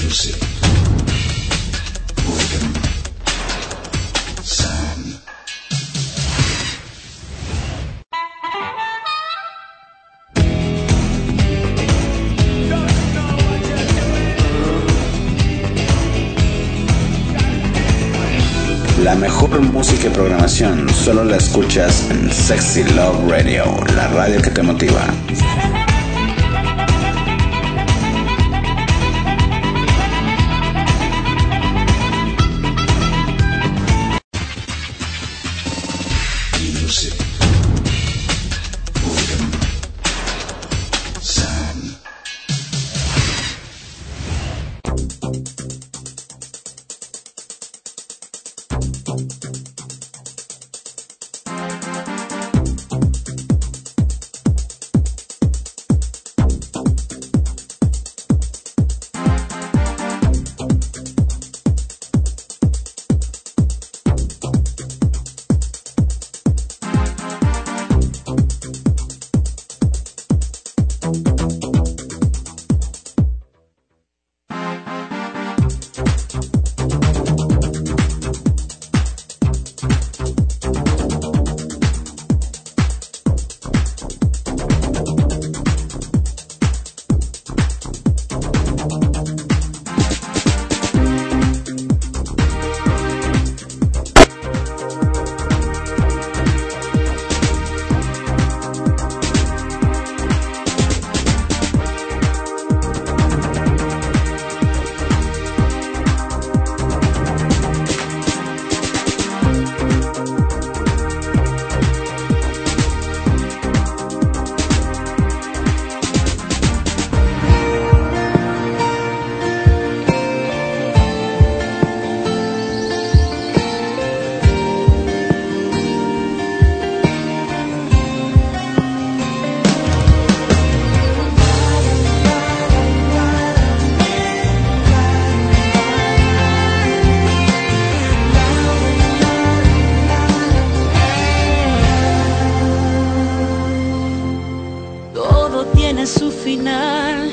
Music. Rhythm. Sound. La mejor música y programación solo la escuchas en Sexy Love Radio, la radio que te motiva. Music. Rhythm. Sound. Su final,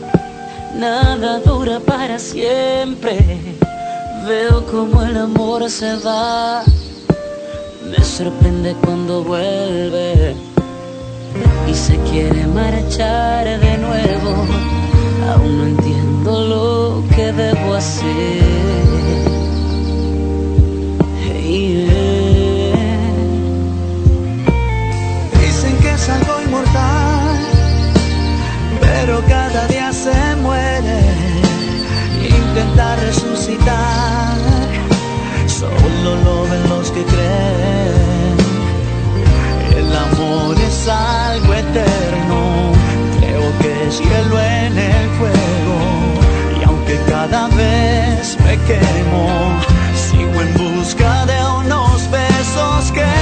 nada dura para siempre. Veo como el amor se va, me sorprende cuando vuelve y se quiere marchar de nuevo. Aún no entiendo lo que debo hacer. Dicen que es algo inmortal, pero cada día se muere. Intenta resucitar, solo lo ven los que creen. El amor es algo eterno, creo que es hielo en el fuego. Y aunque cada vez me quemo, sigo en busca de unos besos que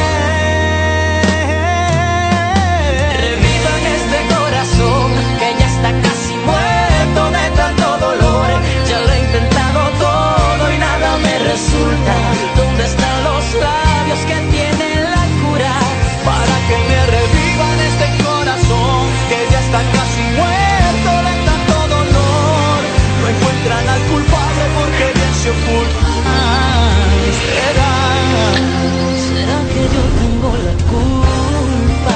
revivan este corazón que ya está casi muerto de tanto dolor. Ya lo he intentado todo y nada me resulta. ¿Dónde están los labios que tienen la cura para que me revivan este corazón que ya está casi muerto de tanto dolor? No encuentran al culpable porque bien se oculta. ¿Será que yo tengo la culpa?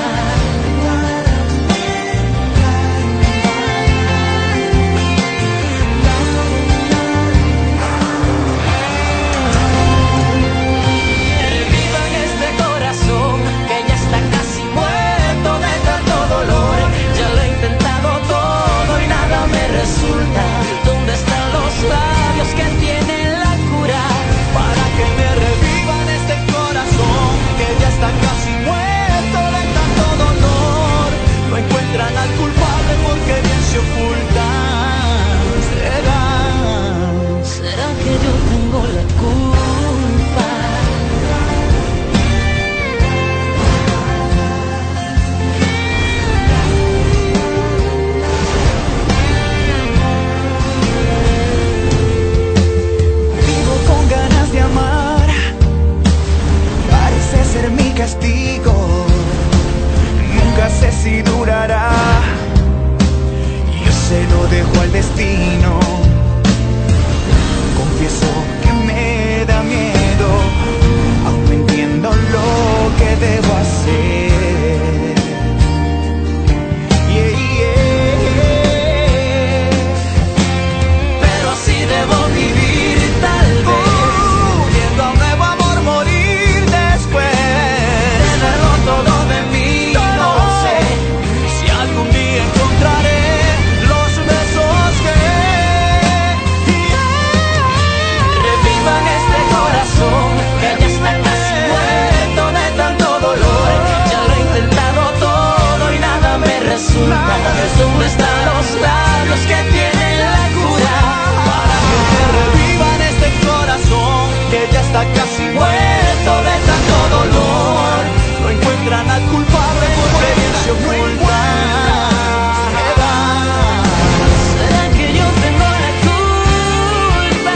¿Dónde están los labios que tienen la cura para que me revivan este corazón que ya está casi muerto de tanto dolor? No encuentran al culpable porque bien se ocultan. ¿Será que yo tengo la culpa? Ser mi castigo, nunca sé si durará. Yo se lo dejo al destino. confieso que me da miedo, aún no entiendo lo que debo hacer. Pero así debo vivir, tal vez, viendo a un nuevo amor morir después. tenerlo todo de mí, no sé si algún día encontraré los besos que revivan este corazón que ya está casi muerto de tanto dolor. Ya lo he intentado todo y nada me resulta. ¿Dónde están los labios que tienen la cura para que revivan este corazón que ya está casi muerto de tanto dolor? No encuentran al culpable por pedirse oculta. ¿Será que yo tengo la culpa?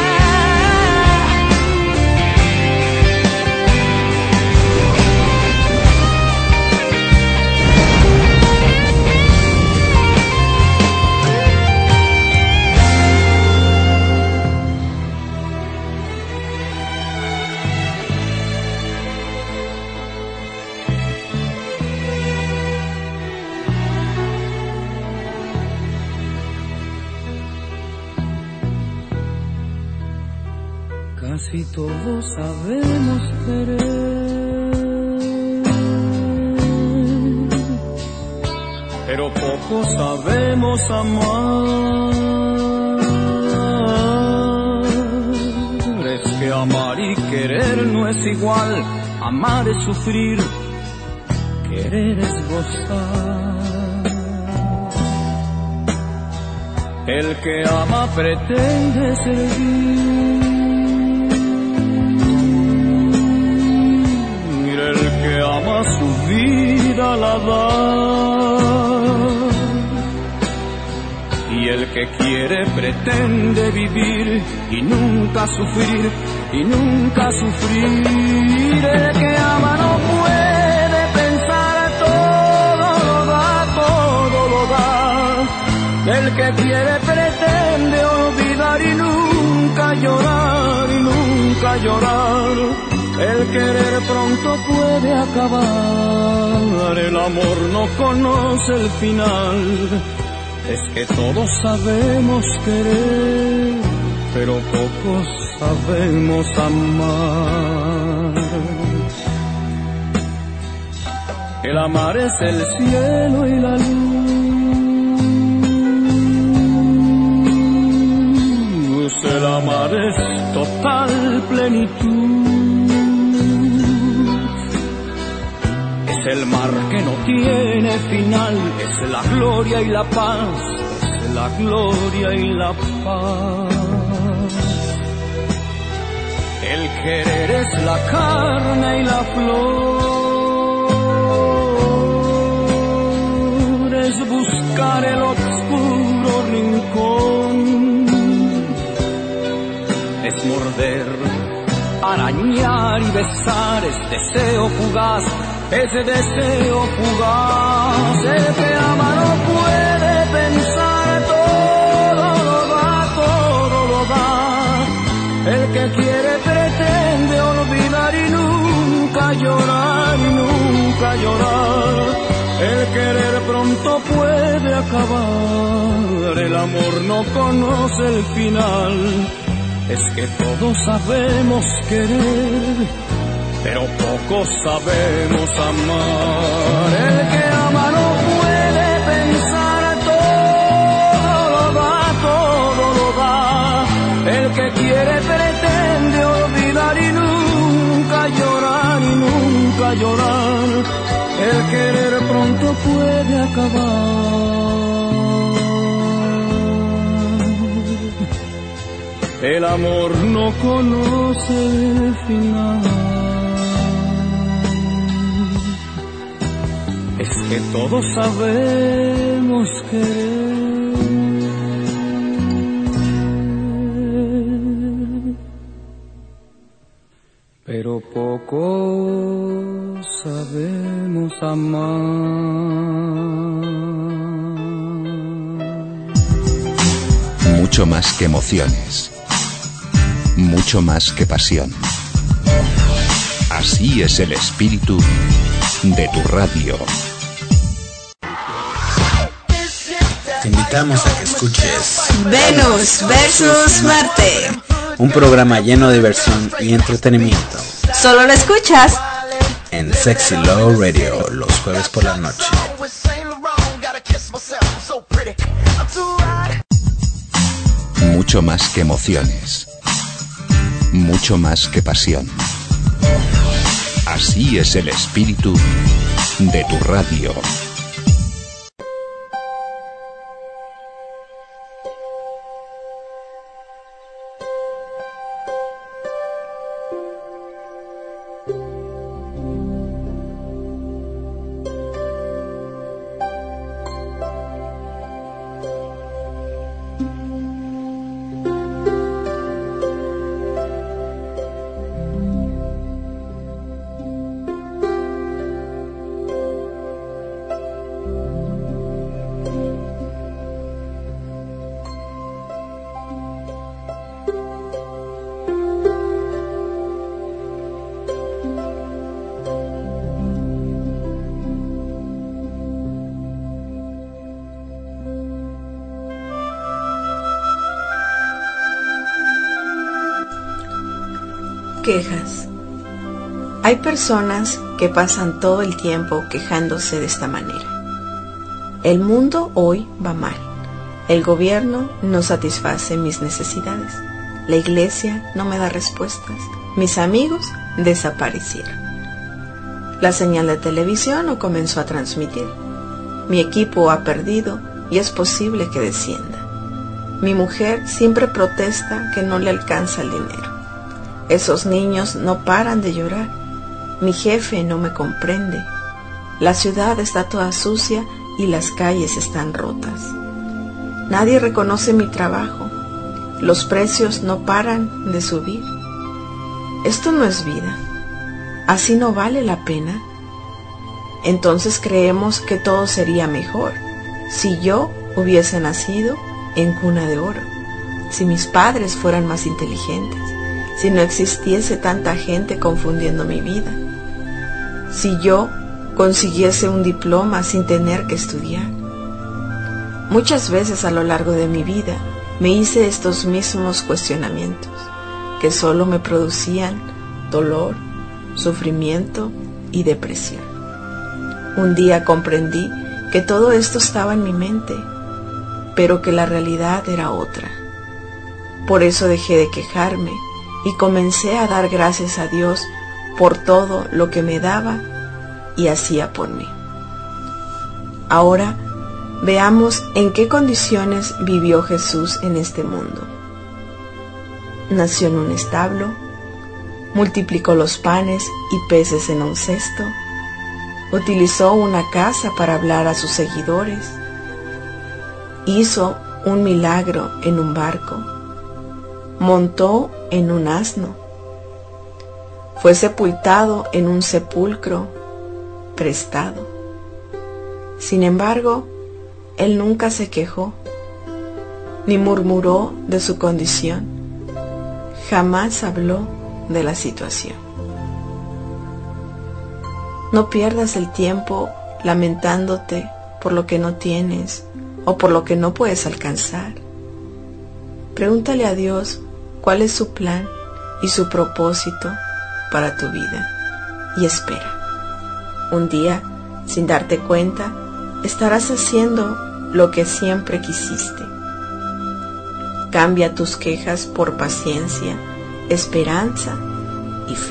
Casi todos sabemos querer, pero pocos sabemos amar. Es que amar y querer no es igual. Amar es sufrir, querer es gozar. El que ama pretende servir, el que ama su vida la da, y el que quiere pretende vivir y nunca sufrir, y nunca sufrir. El que ama no puede pensar, todo lo da, todo lo da. El que quiere pretende olvidar y nunca llorar, y nunca llorar. El querer pronto puede acabar, el amor no conoce el final. Es que todos sabemos querer, pero pocos sabemos amar. El amar es el cielo y la luz, el amar es total plenitud. El mar que no tiene final, es la gloria y la paz, es la gloria y la paz. El querer es la carne y la flor, es buscar el oscuro rincón, es morder, arañar y besar, es deseo fugaz, ese deseo fugaz. El que ama no puede pensar, todo lo da, todo lo da. El que quiere pretende olvidar y nunca llorar, y nunca llorar. El querer pronto puede acabar, el amor no conoce el final. Es que todos sabemos querer, pero pocos sabemos amar. El que ama no puede pensar, todo lo da, todo lo da. El que quiere pretende olvidar y nunca llorar, y nunca llorar. El querer pronto puede acabar, el amor no conoce el final. Es que todos sabemos querer, pero poco sabemos amar. Mucho más que emociones. mucho más que pasión. Así es el espíritu de tu radio. Te invitamos a que escuches Venus versus Marte, un programa lleno de diversión y entretenimiento. Solo lo escuchas en Sexy Love Radio los jueves por la noche. Mucho más que emociones, mucho más que pasión. Así es el espíritu de tu radio. Quejas. Hay personas que pasan todo el tiempo quejándose de esta manera. El mundo hoy va mal. El gobierno no satisface mis necesidades. La iglesia no me da respuestas. Mis amigos desaparecieron. La señal de televisión no comenzó a transmitir. Mi equipo ha perdido y es posible que descienda. Mi mujer siempre protesta que no le alcanza el dinero. Esos niños no paran de llorar. Mi jefe no me comprende. La ciudad está toda sucia y las calles están rotas. Nadie reconoce mi trabajo. Los precios no paran de subir. Esto no es vida. ¿Así no vale la pena? Entonces creemos que todo sería mejor si yo hubiese nacido en cuna de oro, si mis padres fueran más inteligentes, si no existiese tanta gente confundiendo mi vida, si yo consiguiese un diploma sin tener que estudiar. Muchas veces a lo largo de mi vida me hice estos mismos cuestionamientos, que solo me producían dolor, sufrimiento y depresión. Un día comprendí que todo esto estaba en mi mente, pero que la realidad era otra. Por eso dejé de quejarme y comencé a dar gracias a Dios por todo lo que me daba y hacía por mí. Ahora veamos en qué condiciones vivió Jesús en este mundo. Nació en un establo, multiplicó los panes y peces en un cesto, utilizó una casa para hablar a sus seguidores, hizo un milagro en un barco, montó en un asno, fue sepultado en un sepulcro prestado. Sin embargo, él nunca se quejó, ni murmuró de su condición, jamás habló de la situación. No pierdas el tiempo lamentándote por lo que no tienes o por lo que no puedes alcanzar. Pregúntale a Dios cuál es su plan y su propósito para tu vida y espera. Un día, sin darte cuenta, estarás haciendo lo que siempre quisiste. Cambia tus quejas por paciencia, esperanza y fe.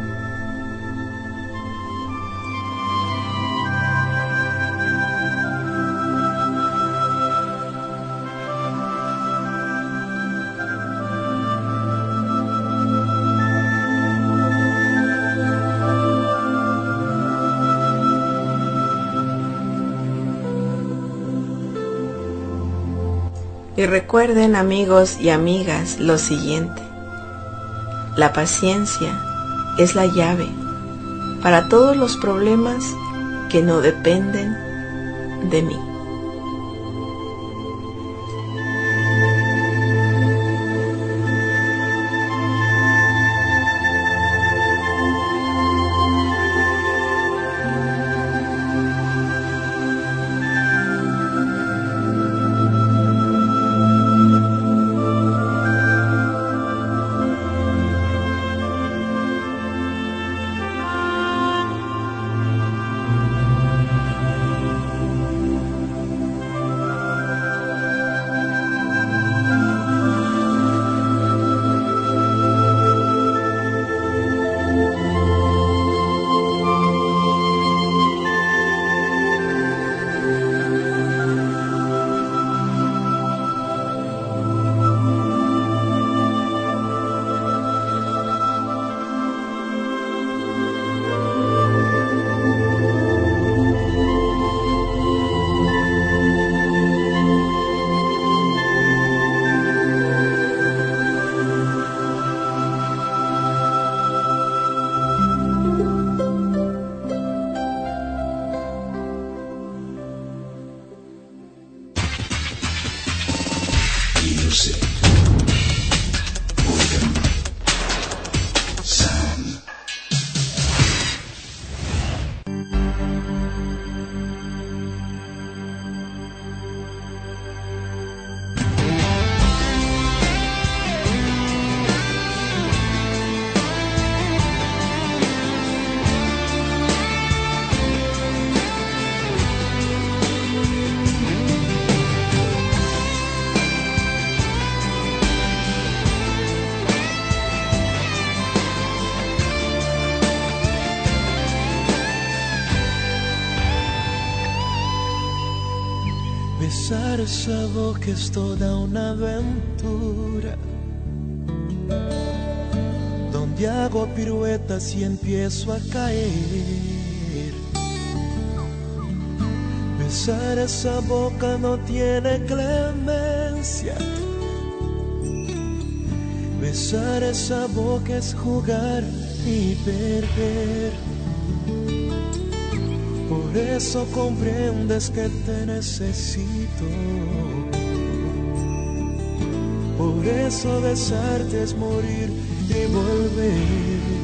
Y recuerden, amigos y amigas, lo siguiente: la paciencia es la llave para todos los problemas que no dependen de mí. music. Freedom. Sound. Besar esa boca es toda una aventura, donde hago piruetas y empiezo a caer. Besar esa boca no tiene clemencia. Besar esa boca es jugar y perder. Por eso comprendes que te necesito. Por eso besarte es morir y volver.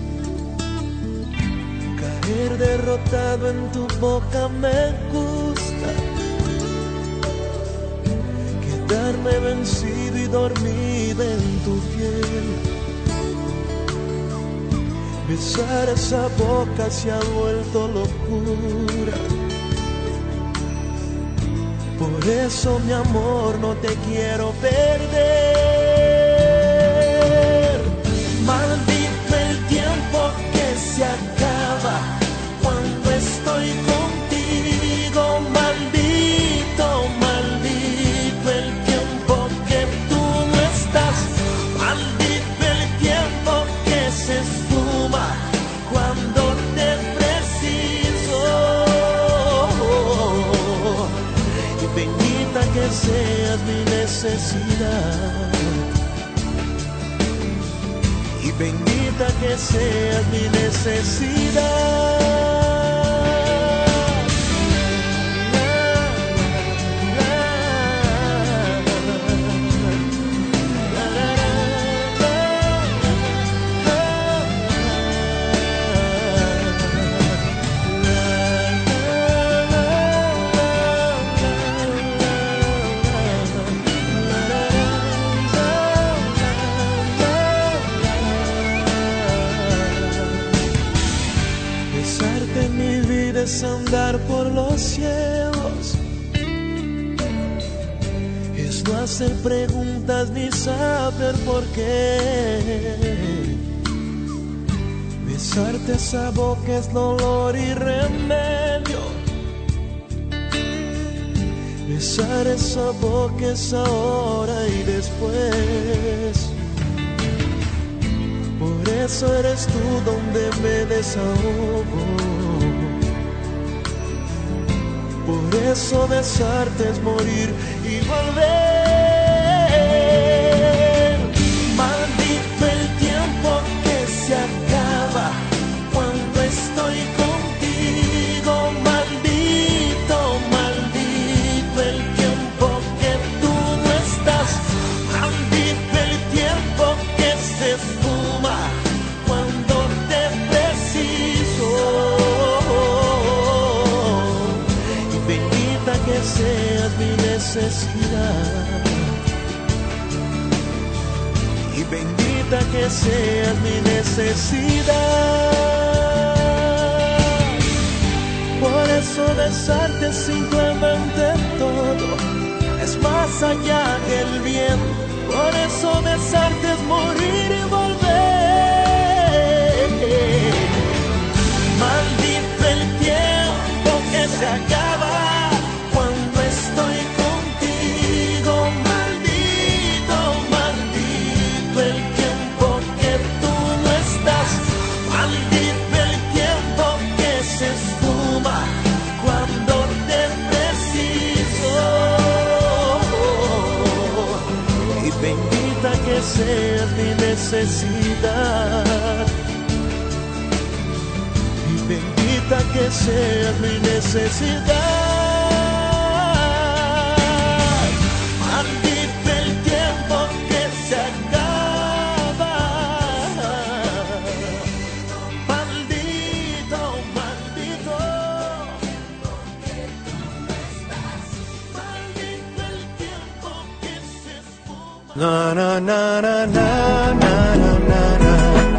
Caer derrotado en tu boca me gusta. Quedarme vencido y dormido en tu piel. Besar esa boca se ha vuelto locura. Por eso, mi amor, no te quiero perder. Maldito el tiempo que se acaba cuando estoy contigo. Maldito, maldito el tiempo que tú no estás. Maldito el tiempo que se esfuma cuando te preciso. Y bendita que seas mi necesidad. Y bendita que seas mi necesidad. Besarte en mi vida es andar por los cielos. Es no hacer preguntas ni saber por qué. Besarte esa boca es dolor y remedio. Besar esa boca es ahora y después. Por eso eres tú donde me desahogo. Por eso besarte es morir y volver. Maldito el tiempo que se acaba cuando estoy contigo. Maldito, maldito el tiempo que tú no estás. Maldito el tiempo que se esfuma cuando te preciso. Y bendita que seas mi necesidad. Y bendita que seas mi necesidad. Por eso besarte es simplemente todo. Es más allá que el bien. Por eso besarte es morir y volver. Maldito el tiempo que se acaba cuando estoy contigo. Maldito, maldito el tiempo que tú no estás. Maldito el tiempo que se esfuma cuando te preciso. Y bendita que seas mi necesidad. Y bendita que seas mi necesidad. Maldito el tiempo Na na na na na na na na.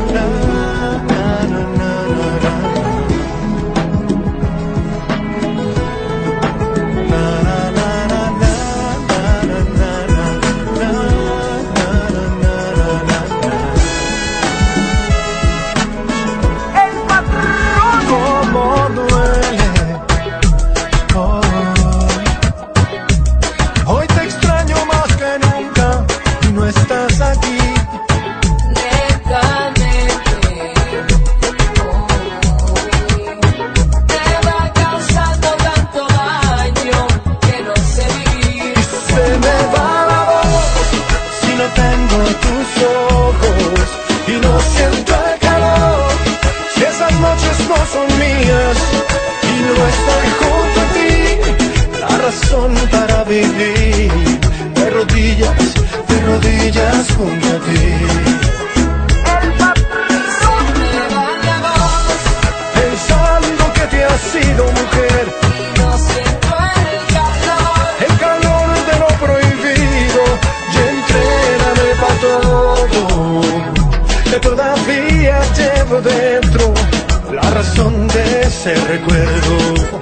Para vivir de rodillas junto a ti. El patrón me da la voz, pensando que te has sido mujer y no siento el calor de lo prohibido. Y entrégame pa' todo, que todavía llevo dentro la razón de ese recuerdo.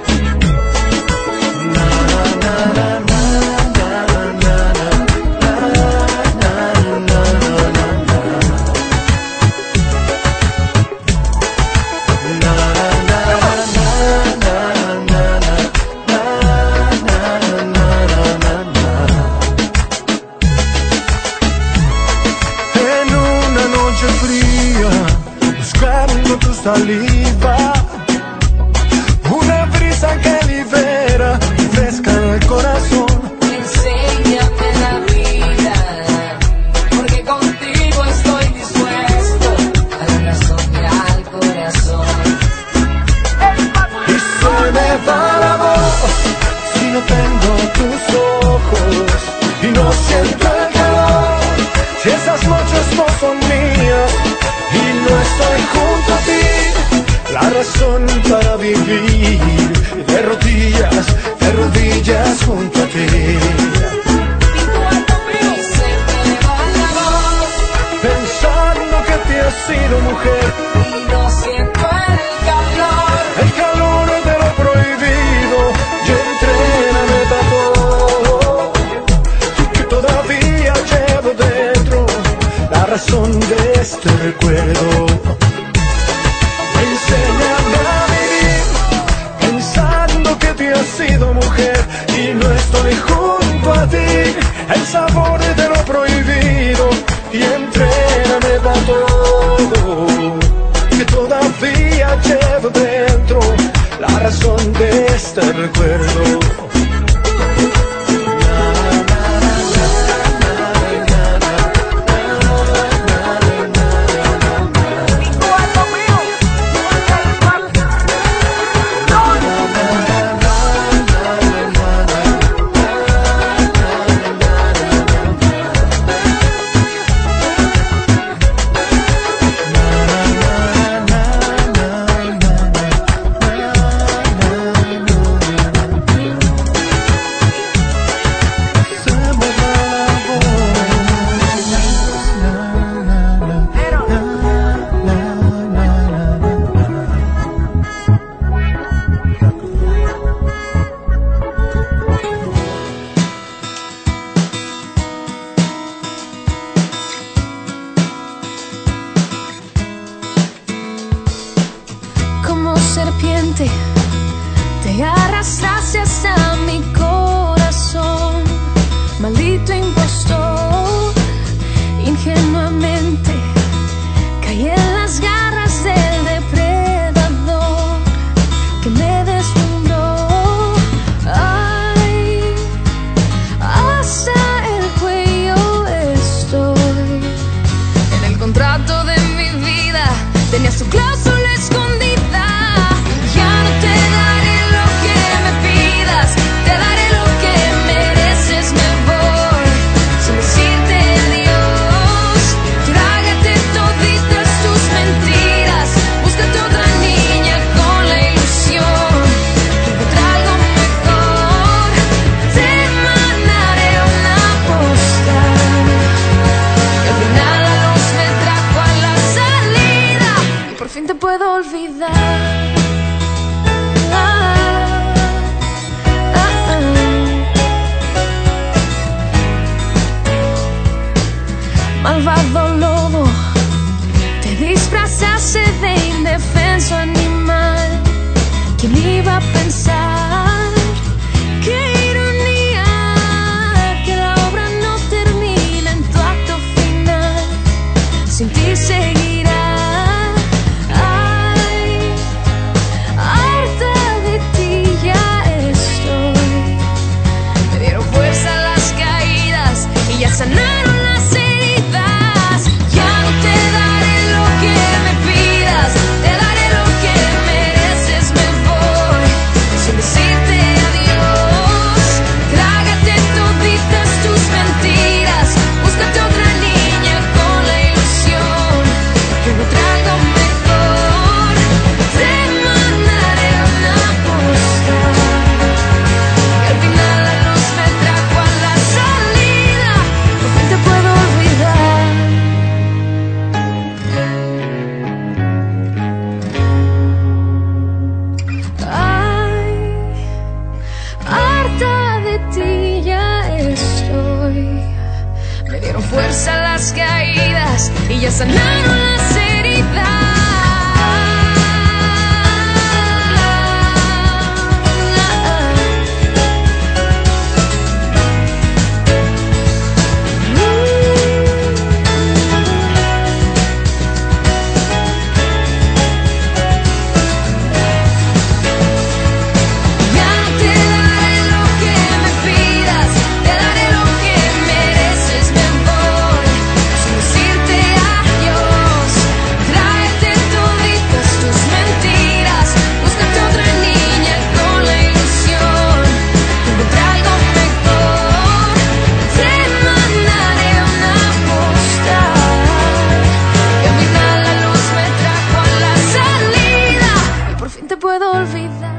Saliva, una brisa que libera, fresca el corazón. Enséñame la vida, porque contigo estoy dispuesto a la razón y al corazón. Y se me va la voz si no tengo tus ojos y no siento el calor, si esas noches no son mías y no estoy junto a ti. La razón para vivir de rodillas junto a ti. Pensando que te has sido mujer y no siento el calor de lo prohibido. Y entrégame pa' todo, que todavía llevo dentro la razón de este recuerdo. Enséñame a vivir pensando que te has sido mujer y no estoy junto a ti. El sabor de lo prohibido y entrégame pa' todo, que todavía llevo dentro la razón de este recuerdo. serpiente, te arrastraste hasta mi corazón. Maldito impostor, ingenuamente caí en las garras del depredador que me deslumbró. Ay, hasta el cuello estoy. En el contrato de mi vida tenías tu cláusula escondida. Ya no te daré lo que me pidas. malvado lobo, te disfrazaste de indefenso animal. ¿Quién iba a pensar? ¡Qué ironía! Que la obra no termina en tu acto final. Sin ti seguirá. Ay, harta de ti ya estoy. Me dieron fuerza las caídas y ya sanaron las heridas. Ya no te daré lo que me pidas, te daré lo que mereces. Me voy sin decirte adiós. Trágate toditas tus mentiras, búscate otra niña con la ilusión que encuentre algo mejor. Te mandaré una postal que al final la luz me trajo a la salida. Por fin te puedo olvidar. Ay, harta de ti ya estoy. Me dieron fuerza las caídas y ya sanaron las heridas. Ya no te daré lo que me pidas, te daré lo que mereces. Me voy sin decirte adiós. Tráete toditas tus mentiras, búscate otra niña con la ilusión de encontrar algo mejor. Te mandaré una postal que al final la luz me trajo a la salida y por fin te puedo olvidar.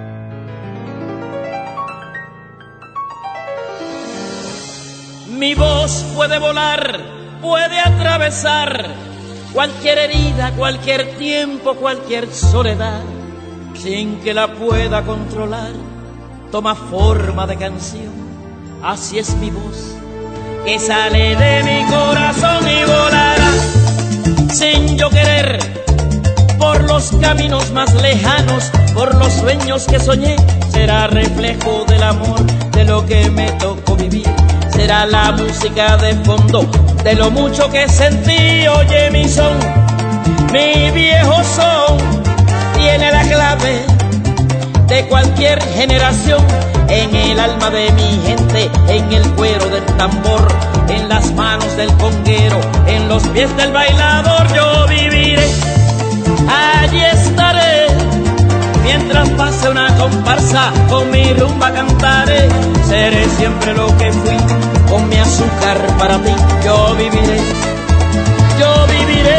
Mi voz puede volar, puede atravesar cualquier herida, cualquier tiempo, cualquier soledad, sin que la pueda controlar. Toma forma de canción, así es mi voz, que sale de mi corazón y volará, sin yo querer, por los caminos más lejanos, por los sueños que soñé. Será reflejo del amor, de lo que me tocó vivir. Será la música de fondo de lo mucho que sentí. Oye mi son, mi viejo son, tiene la clave de cualquier generación. En el alma de mi gente, en el cuero del tambor, en las manos del conguero, en los pies del bailador. Yo viviré, allí estaré, mientras pase una comparsa, con mi rumba cantaré. Seré siempre lo que fui, con mi azúcar para ti. Yo viviré, yo viviré.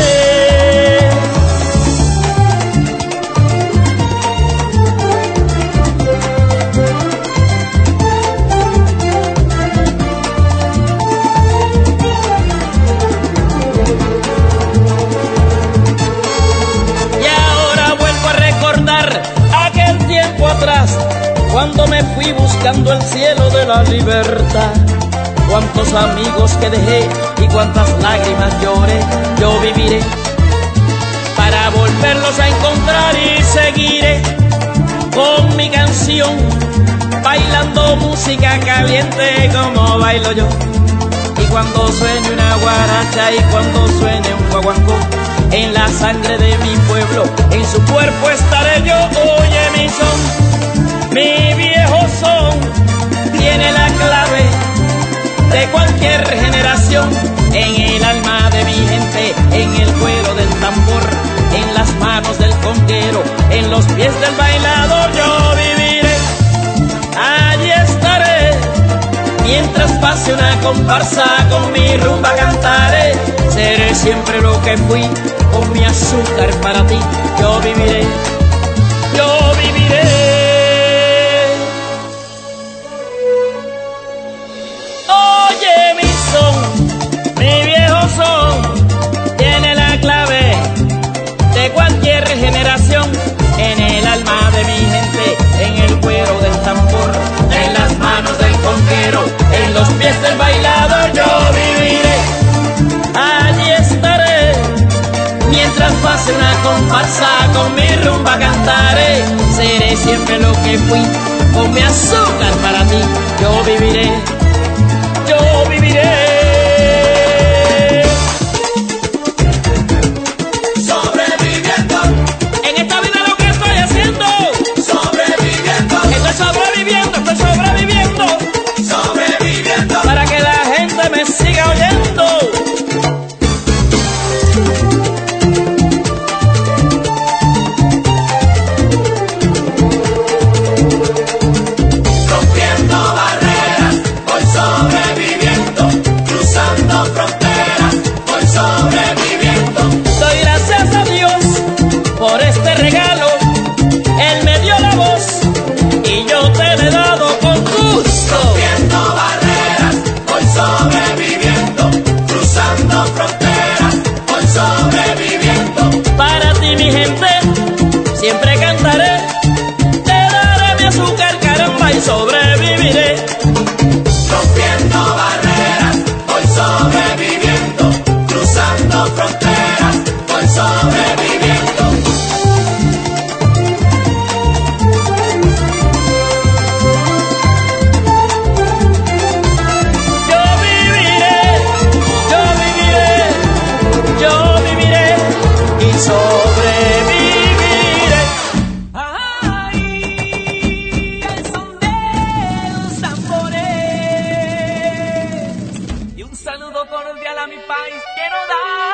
Y ahora vuelvo a recordar aquel tiempo atrás, cuando me fui buscando el cielo de la libertad. Cuántos amigos que dejé y cuántas lágrimas lloré. Yo viviré para volverlos a encontrar y seguiré con mi canción, bailando música caliente como bailo yo. Y cuando suene una guaracha y cuando suene un guaguancó, en la sangre de mi pueblo, en su cuerpo estaré yo. Oye mi son, mi viejo son, tiene la clave de cualquier generación. En el alma de mi gente, en el cuero del tambor, en las manos del conguero, en los pies del bailador. Yo viviré, allí estaré, mientras pase una comparsa, con mi rumba cantaré. Seré siempre lo que fui, con mi azúcar para ti. Yo viviré, yo viviré. Oye mi son, mi viejo son, tiene la clave de cualquier generación. En el alma de mi gente, en el cuero del tambor, en las manos del conguero, en los pies del bailador. Yo viviré, con mi rumba cantaré, seré siempre lo que fui, con mi azúcar para mí, yo viviré, yo viviré. Sobreviviendo, para que la gente me siga oyendo. Rompiendo barreras, voy sobreviviendo, cruzando fronteras, voy sobreviviendo. Doy gracias a Dios por este regalo, Él me dio la voz y yo te la he dado con gusto. Rompiendo barreras, voy sobreviviendo, cruzando fronteras, voy sobreviviendo. Para ti, mi gente, siempre cantaré, te daré mi azúcar, caramba, y sobreviviré. Rompiendo barreras, voy sobreviviendo, cruzando fronteras, voy sobreviviendo. Sobreviviré. Ay, al son de los tambores. Y un saludo cordial a mi país quiero dar.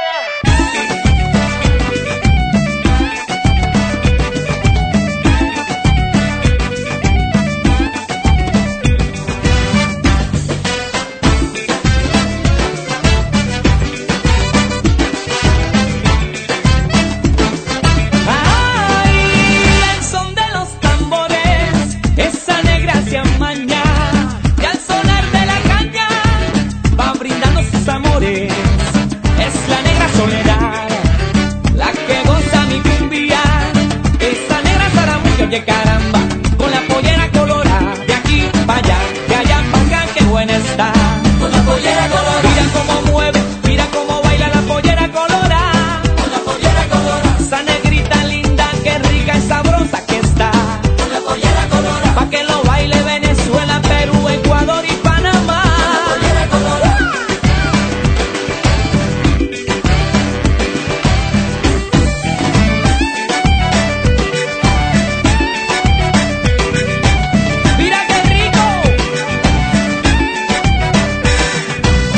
Es la negra soledad, la que goza mi cumbia. Esa negra zaramuca, oye caramba, con la pollera colorada. De aquí para allá, de allá para acá, qué buena está. Con la pollera colorada, mira cómo mueve, mira cómo baila la pollera colorada. con la pollera colorada, Esa negrita linda, qué rica y sabrosa que está. con la pollera colorada, Pa' que lo baile Venezuela, Perú, Ecuador y Panamá. con la pollera colorada. Mira qué rico.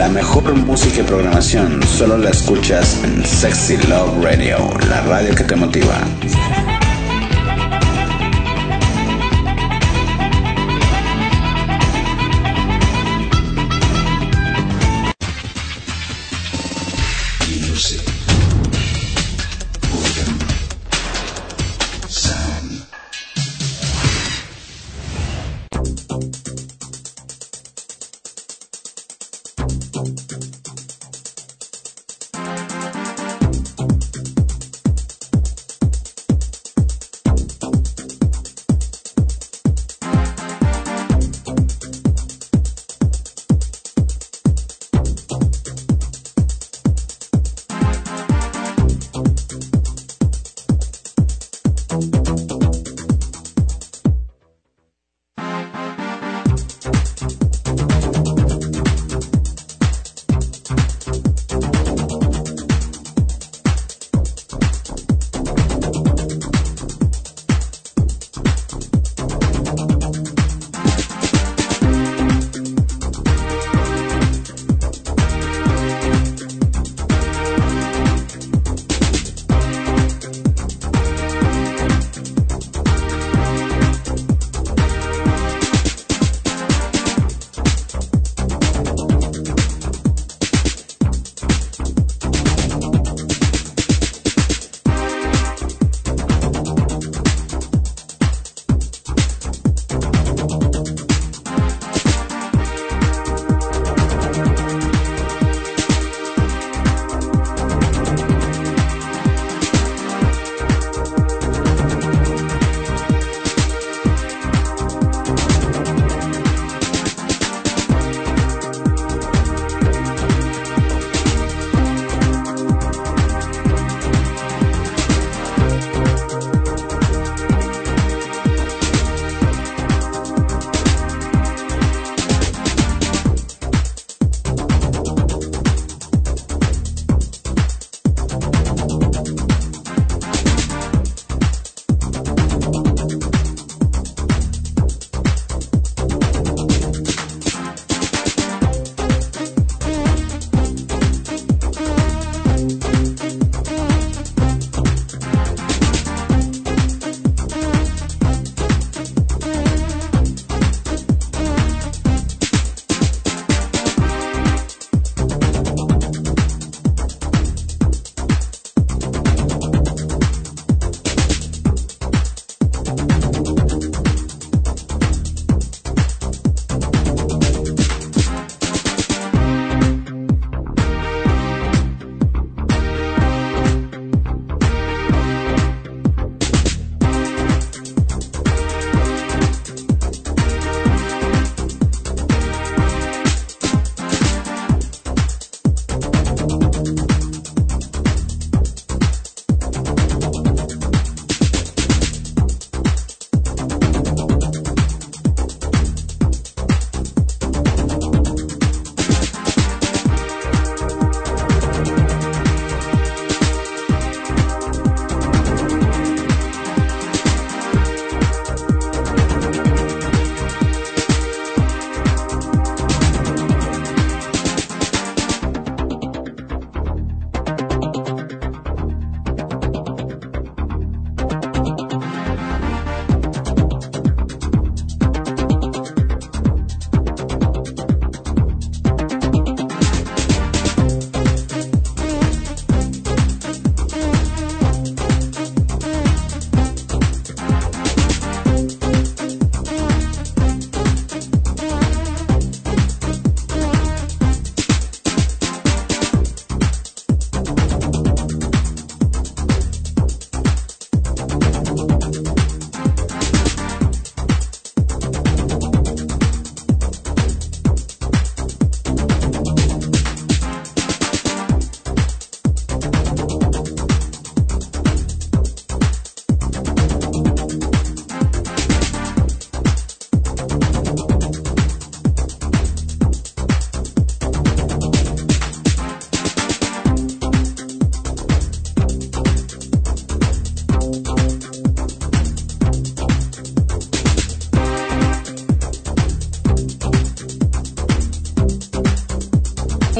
La mejor música y programación solo la escuchas en Sexy Love Radio, la radio que te motiva.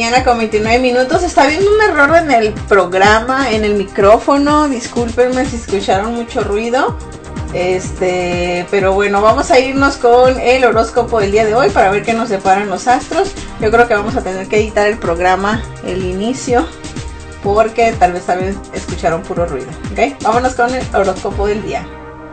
mañana con 29 minutos. Está habiendo un error en el programa, en el micrófono. Discúlpenme si escucharon mucho ruido. Pero bueno, vamos a irnos con el horóscopo del día de hoy para ver qué nos deparan los astros. Yo creo que vamos a tener que editar el programa, el inicio, porque tal vez escucharon puro ruido. ¿Ok? Vámonos con el horóscopo del día.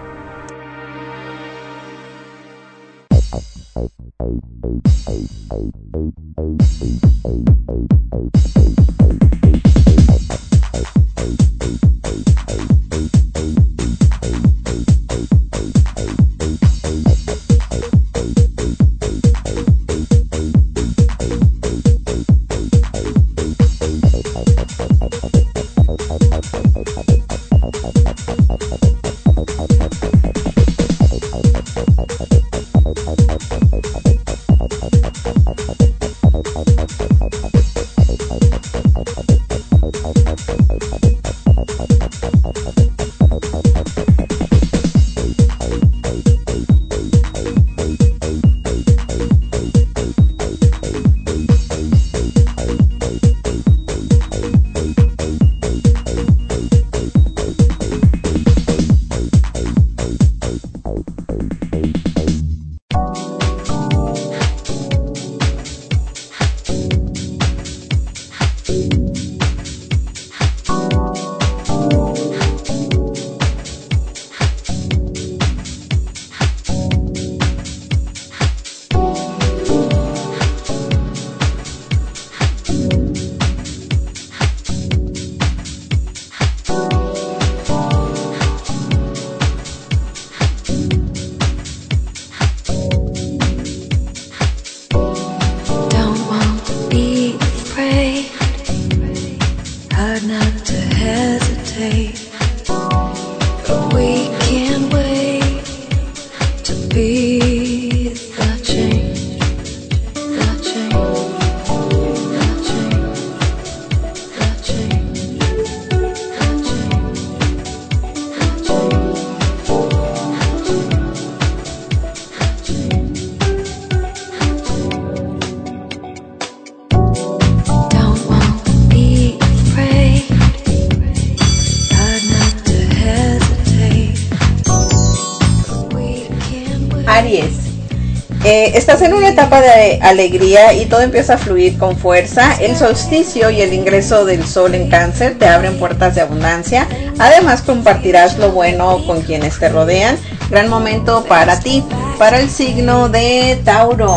Estás en una etapa de alegría y todo empieza a fluir con fuerza. El solsticio y el ingreso del sol en Cáncer te abren puertas de abundancia. Además, compartirás lo bueno con quienes te rodean. Gran momento para ti. Para el signo de Tauro,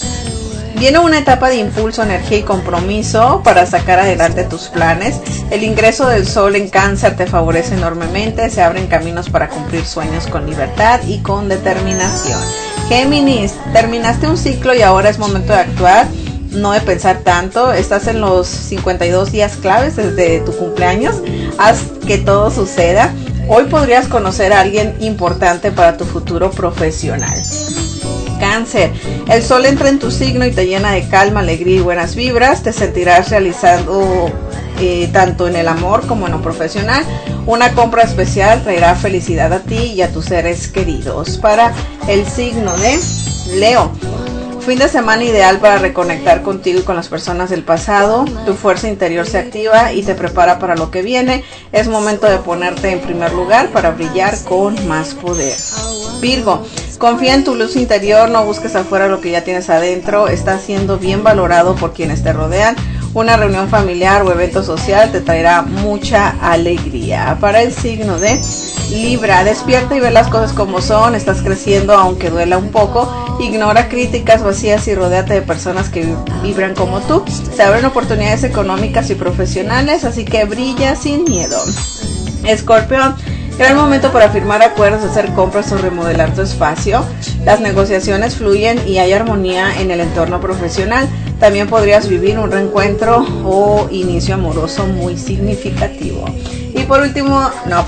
viene una etapa de impulso, energía y compromiso para sacar adelante tus planes. El ingreso del sol en Cáncer te favorece enormemente. Se abren caminos para cumplir sueños con libertad y con determinación. Géminis, terminaste un ciclo y ahora es momento de actuar, no de pensar tanto. Estás en los 52 días claves desde tu cumpleaños. Haz que todo suceda. Hoy podrías conocer a alguien importante para tu futuro profesional. Cáncer, el sol entra en tu signo y te llena de calma, alegría y buenas vibras. Te sentirás realizado tanto en el amor como en lo profesional. Una compra especial traerá felicidad a ti y a tus seres queridos. Para el signo de Leo, fin de semana ideal para reconectar contigo y con las personas del pasado. Tu fuerza interior se activa y te prepara para lo que viene. Es momento de ponerte en primer lugar para brillar con más poder. Virgo, confía en tu luz interior, no busques afuera lo que ya tienes adentro. Estás siendo bien valorado por quienes te rodean. Una reunión familiar o evento social te traerá mucha alegría. Para el signo de Libra, despierta y ve las cosas como son. Estás creciendo aunque duela un poco. Ignora críticas vacías y rodéate de personas que vibran como tú. Se abren oportunidades económicas y profesionales, así que brilla sin miedo. Escorpión, gran momento para firmar acuerdos, hacer compras o remodelar tu espacio. Las negociaciones fluyen y hay armonía en el entorno profesional. También podrías vivir un reencuentro o inicio amoroso muy significativo. Y por último,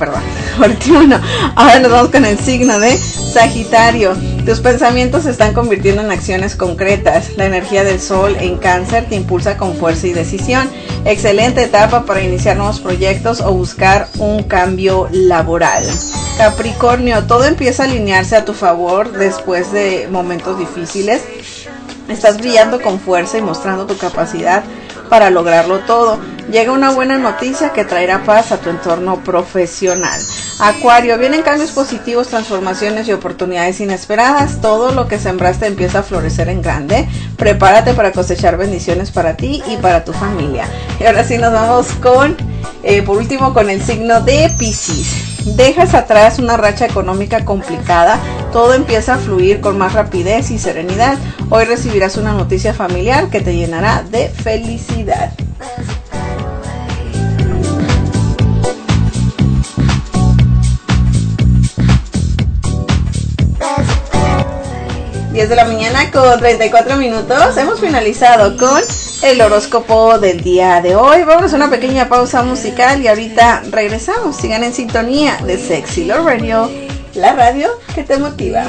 ahora nos vamos con el signo de Sagitario. Tus pensamientos se están convirtiendo en acciones concretas. La energía del sol en Cáncer te impulsa con fuerza y decisión. Excelente etapa para iniciar nuevos proyectos o buscar un cambio laboral. Capricornio, todo empieza a alinearse a tu favor después de momentos difíciles. Estás brillando con fuerza y mostrando tu capacidad para lograrlo todo. Llega una buena noticia que traerá paz a tu entorno profesional. Acuario, vienen cambios positivos, transformaciones y oportunidades inesperadas. Todo lo que sembraste empieza a florecer en grande. Prepárate para cosechar bendiciones para ti y para tu familia. Y ahora sí nos vamos con, por último, con el signo de Piscis. Dejas atrás una racha económica complicada, todo empieza a fluir con más rapidez y serenidad. Hoy recibirás una noticia familiar que te llenará de felicidad. De la mañana con 34 minutos. Hemos finalizado con el horóscopo del día de hoy. Vamos a una pequeña pausa musical y ahorita regresamos. Sigan en sintonía de Sexy Love Radio, la radio que te motiva.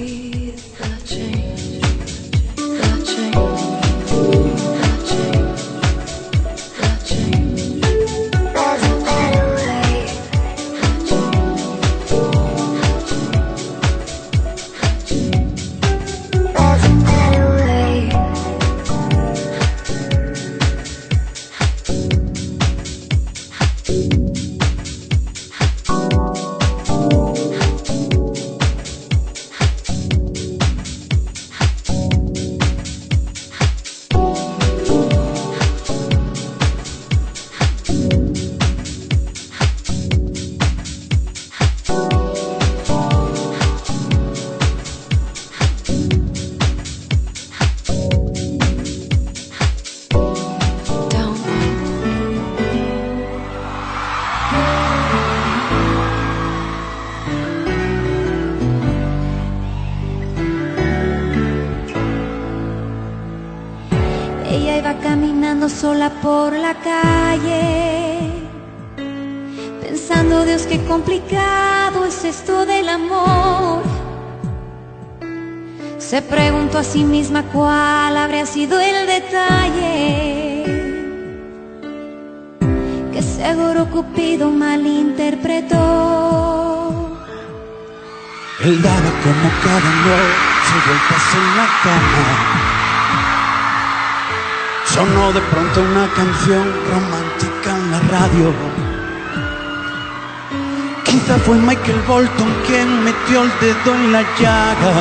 Sola por la calle, pensando, Dios, qué complicado es esto del amor. Se preguntó a sí misma cuál habría sido el detalle que seguro Cupido malinterpretó. Él daba como cada noche vueltas en la cama. Sonó de pronto una canción romántica en la radio. Quizá fue Michael Bolton quien metió el dedo en la llaga.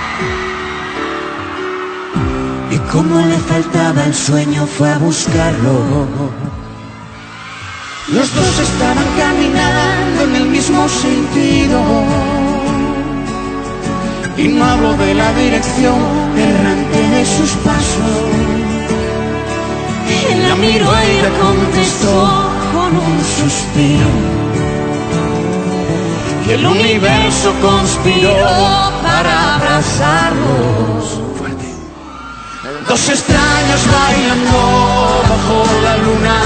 Y como le faltaba el sueño fue a buscarlo. Los dos estaban caminando en el mismo sentido. Y no hablo de la dirección errante de sus pasos. Él la miró y le contestó con un suspiro. Y el universo conspiró para abrazarlos. Fuerte. Dos extraños bailando bajo la luna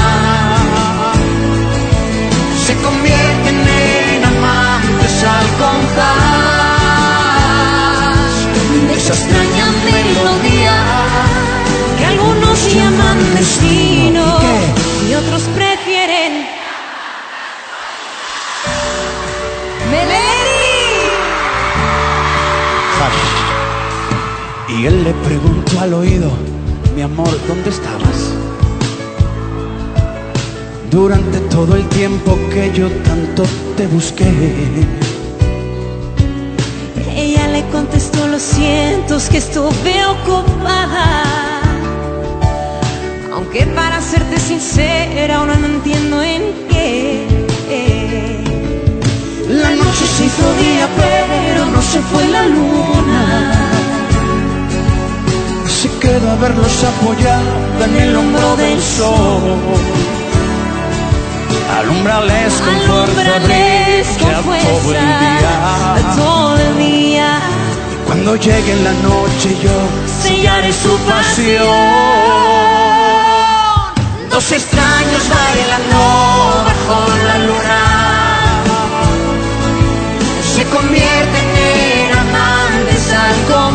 se convierten en amantes al compás de esa extraña melodía que algunos llaman destino y otros prefieren melody. Y él le preguntó al oído: mi amor, ¿dónde estabas? Durante todo el tiempo que yo tanto te busqué. Ella le contestó: lo siento, es que estuve ocupada. Aunque para serte sincera ahora no entiendo en qué. La noche se hizo día pero no se fue la luna. Se quedó a verlos apoyada en el hombro del sol. Alumbrales con fuerza, brilla todo el día. Cuando llegue la noche yo sellaré su pasión. Dos extraños bailando bajo la luna se convierten en amantes al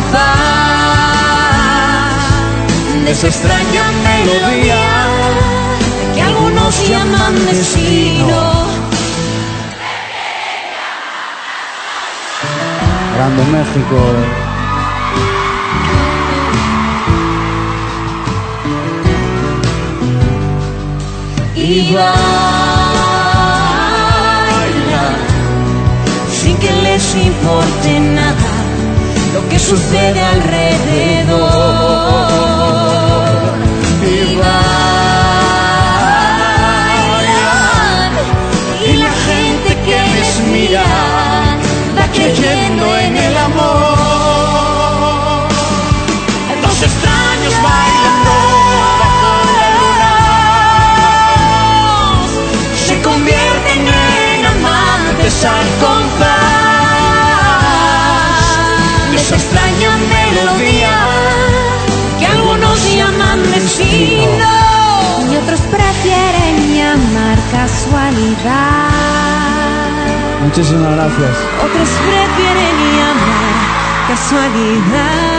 compás de esa extraña melodía que algunos llaman destino. Grande México. y bailan sin que les importe nada lo que sucede alrededor. Y bailan y la gente que les mira va creyendo en el amor. Los extraños bailando bajo la luna se convierten en amantes al compás de esa extraña melodía que algunos llaman destino y otros prefieren llamar casualidad. Muchísimas gracias. Otros prefieren llamar casualidad.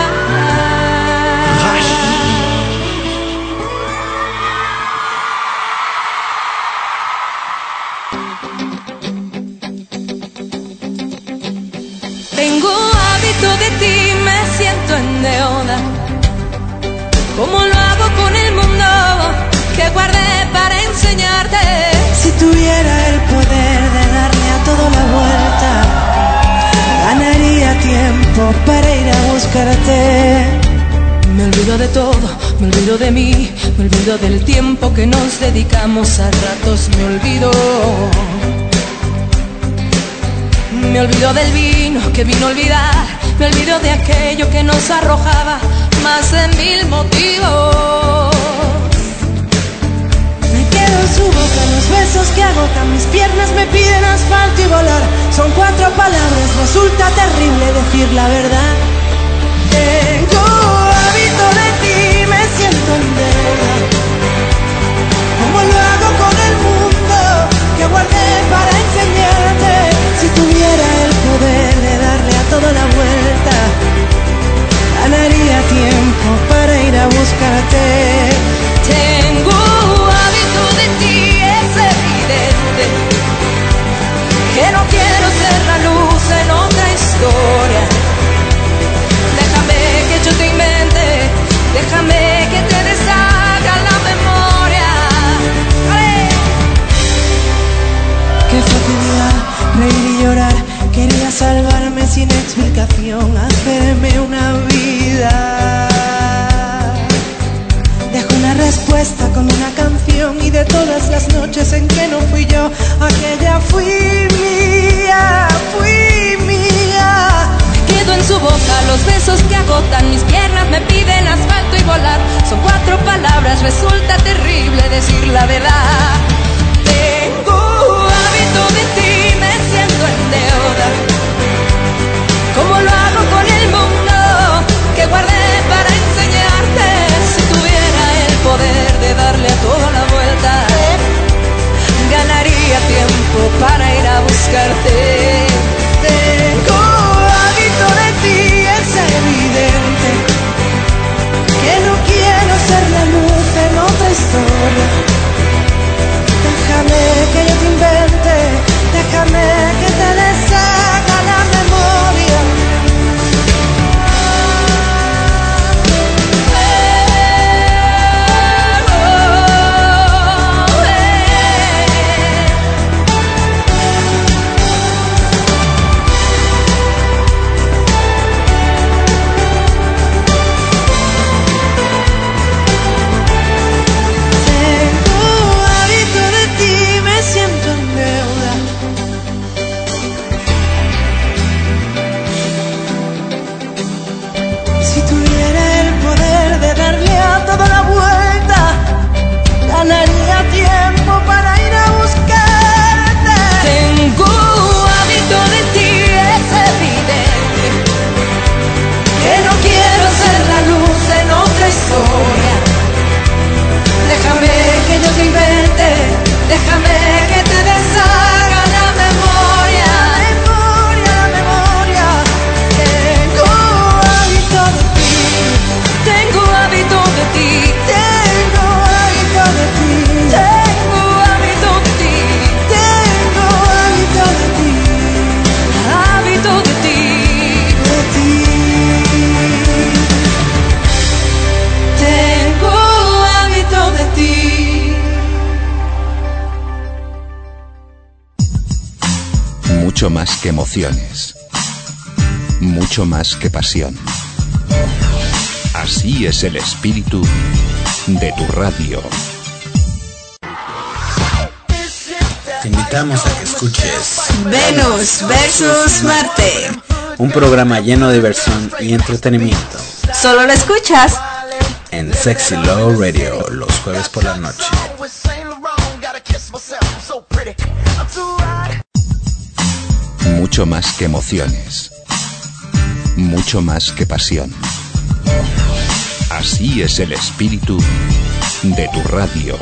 Tengo hábito de ti, me siento en deuda. ¿Cómo lo hago con el mundo que guardé para enseñarte? Si tuviera el poder de darle a todo la vuelta, ganaría tiempo para ir a buscarte. Me olvido de todo, me olvido de mí, me olvido del tiempo que nos dedicamos, a ratos me olvido. Me olvido del vino que vino a olvidar, me olvido de aquello que nos arrojaba más de 1000 motivos. Me quedo en su boca, los besos que agotan mis piernas me piden asfalto y volar. Son 4 palabras, resulta terrible decir la verdad. Tengo hábito de ti, me siento en deuda. ¿Cómo lo hago con el mundo que guardé para enseñarte? Si tuviera el poder de darle a todo la vuelta, ganaría tiempo para ir a buscarte. Tengo hábito de ti, es evidente que no quiero ser la luz en otra historia. Déjame que yo te invente, déjame que te deshaga la memoria. ¡Ale! Qué facilidad reír y llorar, quería salvarme sin explicación, hacerme una vida. Dejo una respuesta con una canción y de todas las noches en que no fui yo, aquella fui mía, fui mía. Quedo en su boca, los besos que agotan mis piernas me piden asfalto y volar. Son 4 palabras, resulta terrible decir la verdad. Tengo hábito de ti, me siento en deuda. ¿Cómo lo hago con el mundo que guardé para enseñarte? Si tuviera el poder de darle a toda la vuelta, ganaría tiempo para ir a buscarte. Tengo hábito de ti, es evidente que no quiero ser la luz en otra historia. Mucho más que emociones. Mucho más que pasión. Así es el espíritu de tu radio. Te invitamos a que escuches Venus versus Marte. un programa lleno de diversión y entretenimiento Solo lo escuchas en Sexy Love Radio los jueves por la noche. Mucho más que emociones. Mucho más que pasión. Así es el espíritu de tu radio.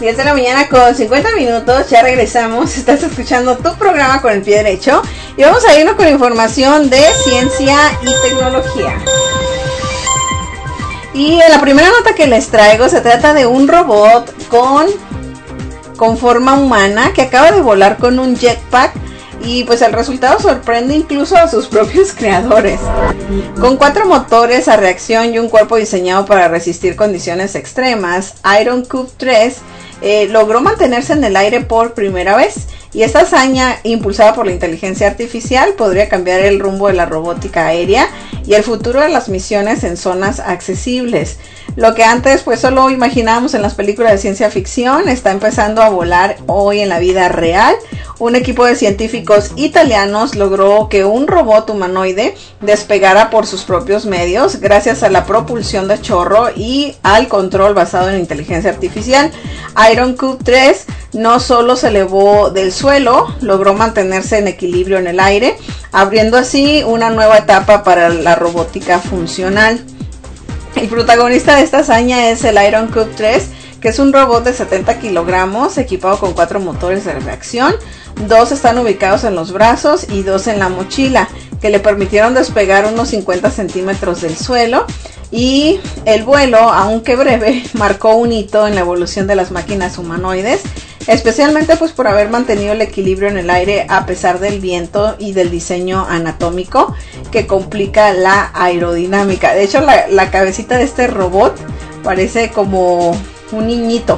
10 de la mañana con 50 minutos, ya regresamos. Estás escuchando tu programa Con el Pie Derecho y vamos a irnos con información de ciencia y tecnología. Y la primera nota que les traigo se trata de un robot con forma humana que acaba de volar con un jetpack. Y pues el resultado sorprende incluso a sus propios creadores. Con 4 motores a reacción y un cuerpo diseñado para resistir condiciones extremas, Iron Cube 3 logró mantenerse en el aire por primera vez. Y esta hazaña, impulsada por la inteligencia artificial, podría cambiar el rumbo de la robótica aérea y el futuro de las misiones en zonas accesibles. Lo que antes pues solo imaginábamos en las películas de ciencia ficción está empezando a volar hoy en la vida real. Un equipo de científicos italianos logró que un robot humanoide despegara por sus propios medios gracias a la propulsión de chorro y al control basado en inteligencia artificial. Iron Cube 3 no solo se elevó del suelo, logró mantenerse en equilibrio en el aire, abriendo así una nueva etapa para la robótica funcional. El protagonista de esta hazaña es el Iron Cube 3, que es un robot de 70 kilogramos equipado con 4 motores de reacción. 2 están ubicados en los brazos y 2 en la mochila, que le permitieron despegar unos 50 centímetros del suelo. Y el vuelo, aunque breve, marcó un hito en la evolución de las máquinas humanoides, especialmente pues por haber mantenido el equilibrio en el aire a pesar del viento y del diseño anatómico que complica la aerodinámica. De hecho, la cabecita de este robot parece como un niñito.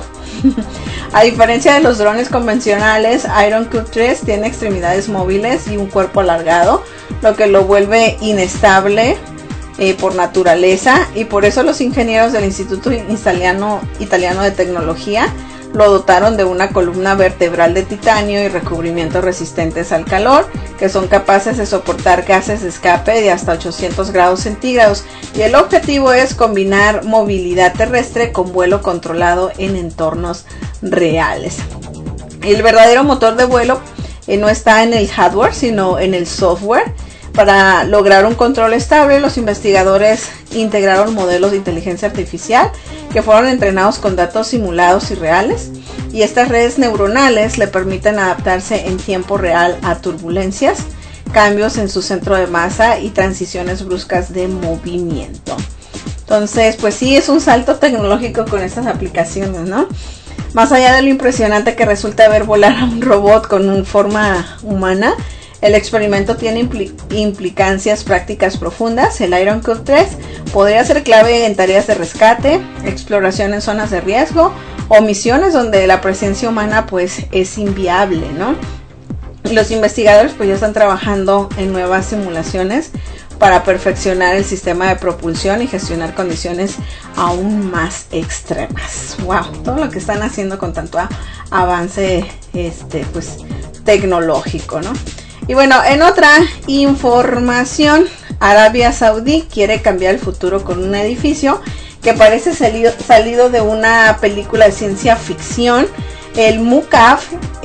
A diferencia de los drones convencionales, Iron Cube 3 tiene extremidades móviles y un cuerpo alargado, lo que lo vuelve inestable por naturaleza, y por eso los ingenieros del Instituto Italiano de Tecnología lo dotaron de una columna vertebral de titanio y recubrimientos resistentes al calor, que son capaces de soportar gases de escape de hasta 800 grados centígrados. Y el objetivo es combinar movilidad terrestre con vuelo controlado en entornos reales. El verdadero motor de vuelo no está en el hardware, sino en el software. Para lograr un control estable, los investigadores integraron modelos de inteligencia artificial que fueron entrenados con datos simulados y reales, y estas redes neuronales le permiten adaptarse en tiempo real a turbulencias, cambios en su centro de masa y transiciones bruscas de movimiento. Entonces, pues sí, es un salto tecnológico con estas aplicaciones, ¿no? Más allá de lo impresionante que resulta ver volar a un robot con una forma humana, el experimento tiene implicancias prácticas profundas. El Iron Cube 3 podría ser clave en tareas de rescate, exploración en zonas de riesgo o misiones donde la presencia humana pues es inviable, ¿no? Los investigadores pues ya están trabajando en nuevas simulaciones para perfeccionar el sistema de propulsión y gestionar condiciones aún más extremas. Wow, todo lo que están haciendo con tanto avance pues tecnológico, ¿no? Y bueno, en otra información, Arabia Saudí quiere cambiar el futuro con un edificio que parece salido de una película de ciencia ficción. El Mukaf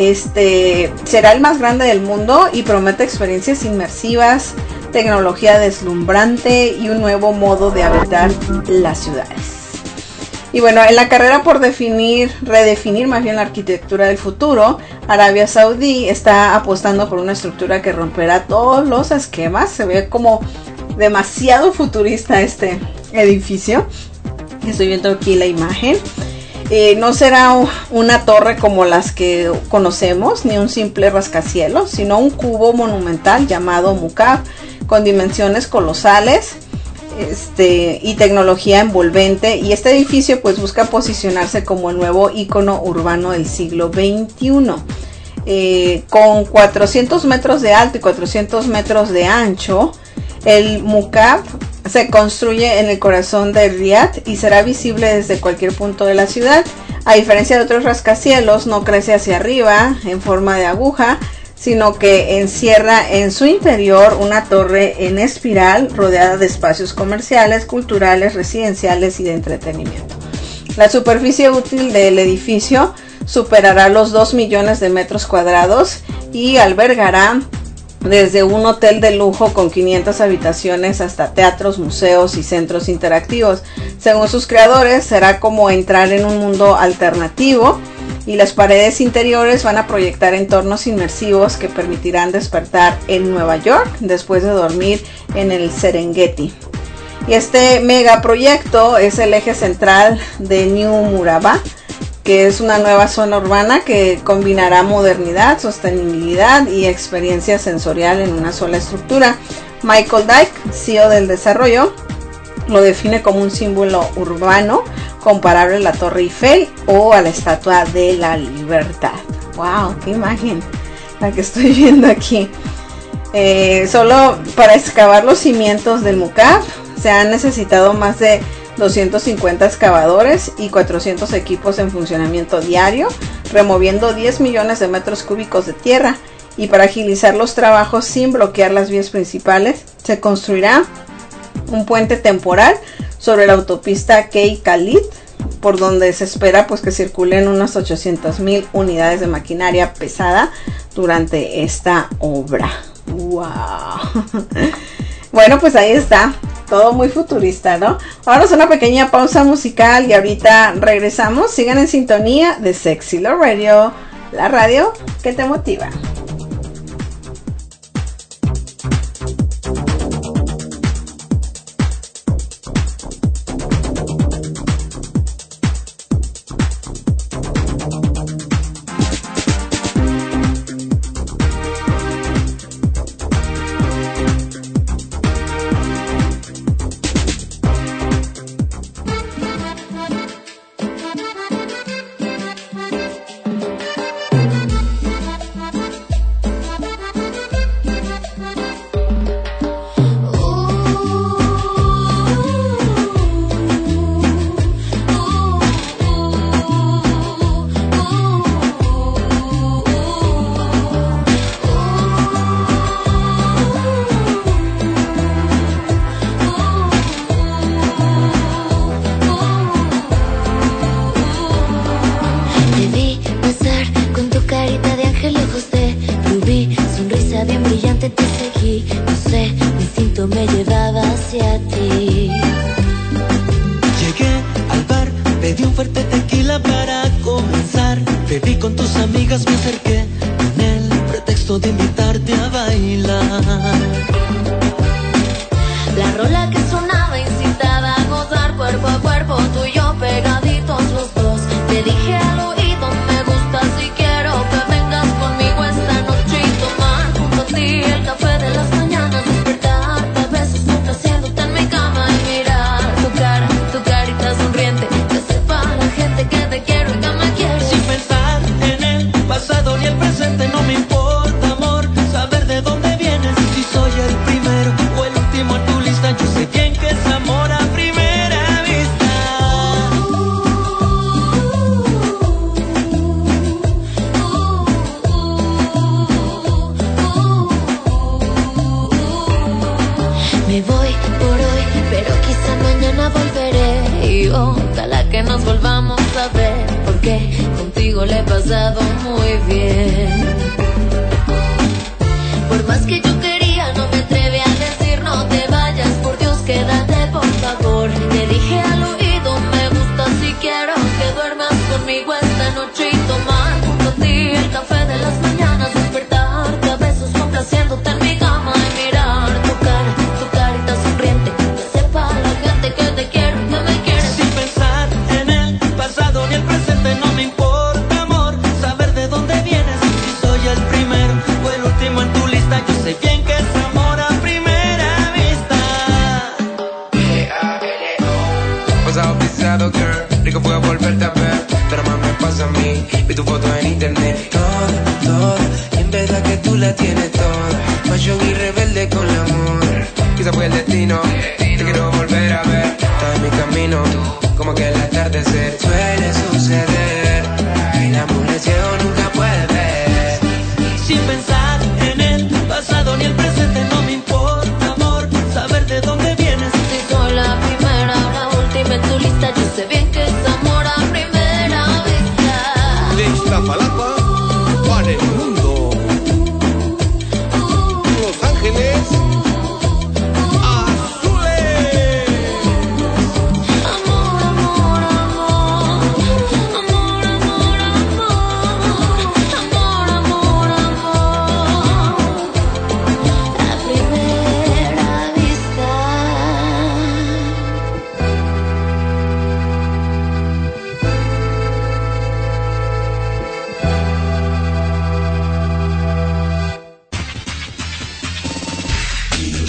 será el más grande del mundo y promete experiencias inmersivas, tecnología deslumbrante y un nuevo modo de habitar las ciudades. Y bueno, en la carrera por redefinir más bien la arquitectura del futuro, Arabia Saudí está apostando por una estructura que romperá todos los esquemas. Se ve como demasiado futurista este edificio. Estoy viendo aquí la imagen. No será una torre como las que conocemos, ni un simple rascacielos, sino un cubo monumental llamado Mukaf, con dimensiones colosales y tecnología envolvente. Y este edificio pues busca posicionarse como el nuevo ícono urbano del siglo XXI. Con 400 metros de alto y 400 metros de ancho, el Mukaf se construye en el corazón de Riad y será visible desde cualquier punto de la ciudad. A diferencia de otros rascacielos, no crece hacia arriba en forma de aguja, sino que encierra en su interior una torre en espiral rodeada de espacios comerciales, culturales, residenciales y de entretenimiento. La superficie útil del edificio superará los 2 millones de metros cuadrados y albergará desde un hotel de lujo con 500 habitaciones hasta teatros, museos y centros interactivos. Según sus creadores, será como entrar en un mundo alternativo y las paredes interiores van a proyectar entornos inmersivos que permitirán despertar en Nueva York después de dormir en el Serengeti. Y este megaproyecto es el eje central de New Murabá, que es una nueva zona urbana que combinará modernidad, sostenibilidad y experiencia sensorial en una sola estructura. Michael Dyke, CEO del desarrollo, lo define como un símbolo urbano comparable a la Torre Eiffel o a la Estatua de la Libertad. ¡Wow! ¡Qué imagen la que estoy viendo aquí! Solo para excavar los cimientos del MUCAP se han necesitado más de 250 excavadores y 400 equipos en funcionamiento diario, removiendo 10 millones de metros cúbicos de tierra. Y para agilizar los trabajos sin bloquear las vías principales, se construirá un puente temporal sobre la autopista Key Khalid, por donde se espera pues que circulen unas 800,000 unidades de maquinaria pesada durante esta obra. ¡Wow! Bueno, pues ahí está, todo muy futurista, ¿no? Ahora es una pequeña pausa musical y ahorita regresamos. Sigan en sintonía de Sexy Love Radio, la radio que te motiva.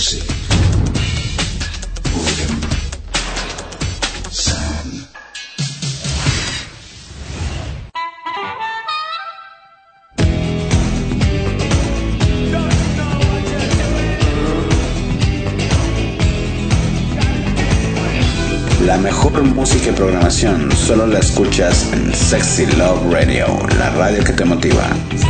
Music. Rhythm. Sound. La mejor música y programación solo la escuchas en Sexy Love Radio, la radio que te motiva.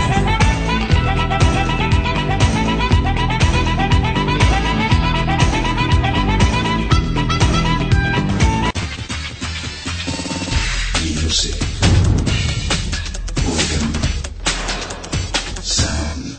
Music. Rhythm. Sound.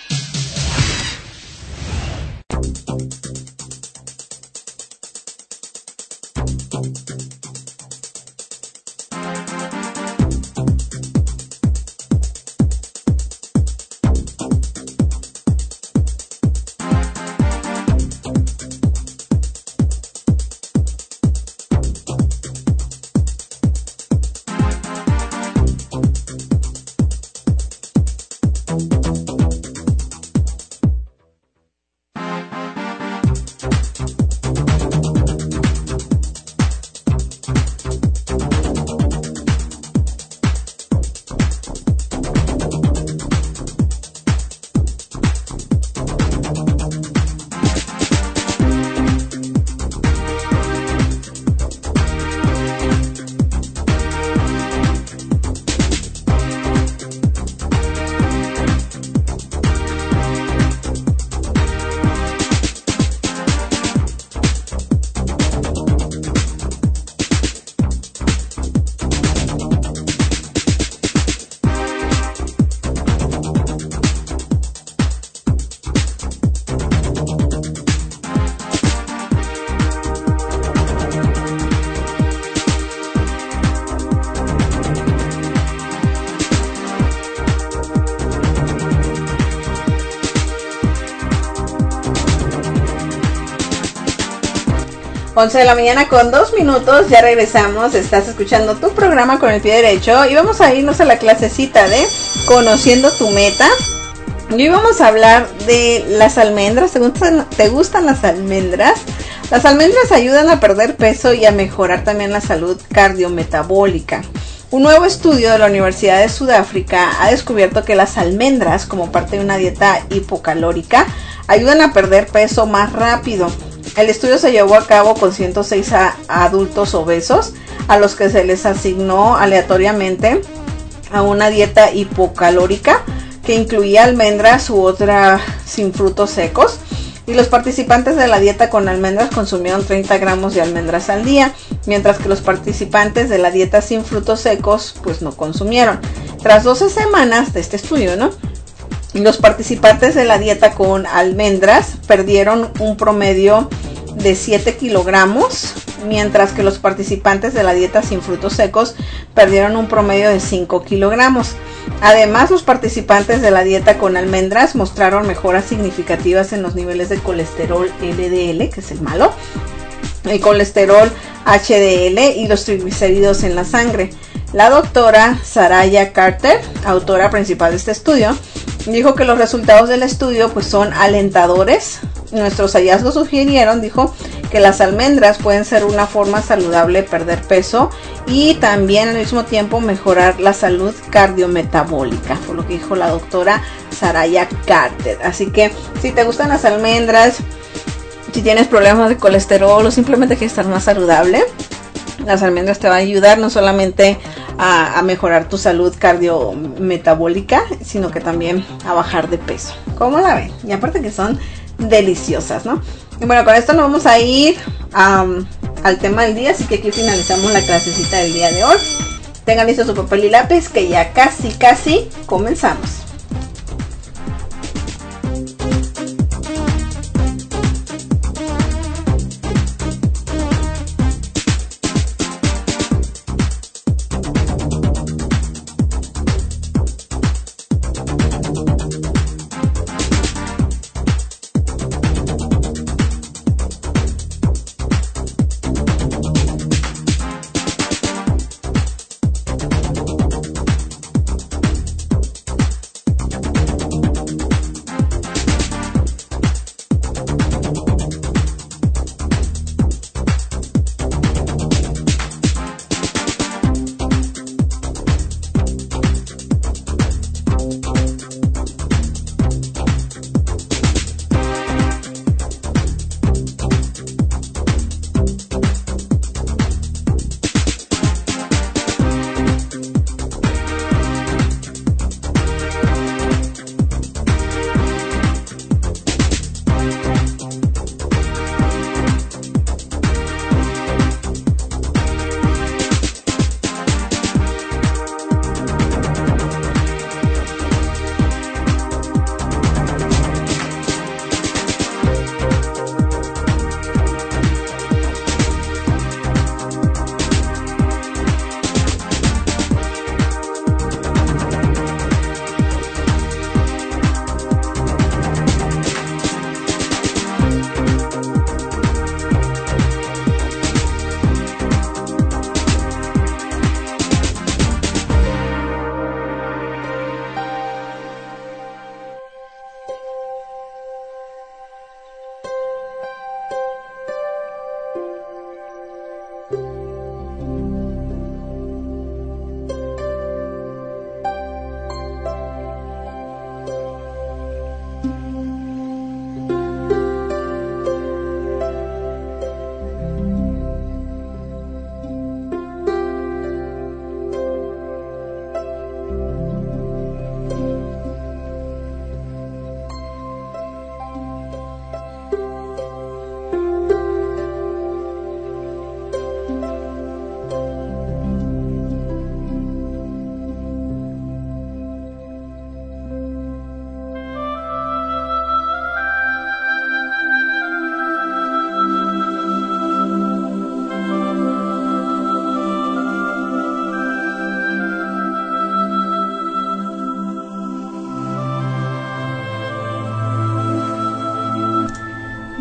Once de la mañana con 2 minutos, ya regresamos, estás escuchando tu programa Con el Pie Derecho y vamos a irnos a la clasecita de Conociendo tu Meta. Y hoy vamos a hablar de las almendras. ¿Te gustan las almendras? Las almendras ayudan a perder peso y a mejorar también la salud cardiometabólica. Un nuevo estudio de la Universidad de Sudáfrica ha descubierto que las almendras, como parte de una dieta hipocalórica, ayudan a perder peso más rápido. El estudio se llevó a cabo con 106 adultos obesos a los que se les asignó aleatoriamente a una dieta hipocalórica que incluía almendras u otra sin frutos secos, y los participantes de la dieta con almendras consumieron 30 gramos de almendras al día, mientras que los participantes de la dieta sin frutos secos pues no consumieron. Tras 12 semanas de este estudio, los participantes de la dieta con almendras perdieron un promedio de 7 kilogramos, mientras que los participantes de la dieta sin frutos secos perdieron un promedio de 5 kilogramos. Además, los participantes de la dieta con almendras mostraron mejoras significativas en los niveles de colesterol LDL, que es el malo, el colesterol HDL y los triglicéridos en la sangre. La doctora Saraya Carter, autora principal de este estudio, dijo que los resultados del estudio pues son alentadores. Nuestros hallazgos sugirieron, dijo, que las almendras pueden ser una forma saludable de perder peso y también al mismo tiempo mejorar la salud cardiometabólica, por lo que dijo la doctora Saraya Carter. Así que si te gustan las almendras, si tienes problemas de colesterol o simplemente quieres estar más saludable, las almendras te van a ayudar no solamente a mejorar tu salud cardiometabólica, sino que también a bajar de peso. ¿Cómo la ven? Y aparte que son deliciosas, ¿no? Y bueno, con esto nos vamos a ir al tema del día, así que aquí finalizamos la clasecita del día de hoy. Tengan listo su papel y lápiz, que ya casi comenzamos.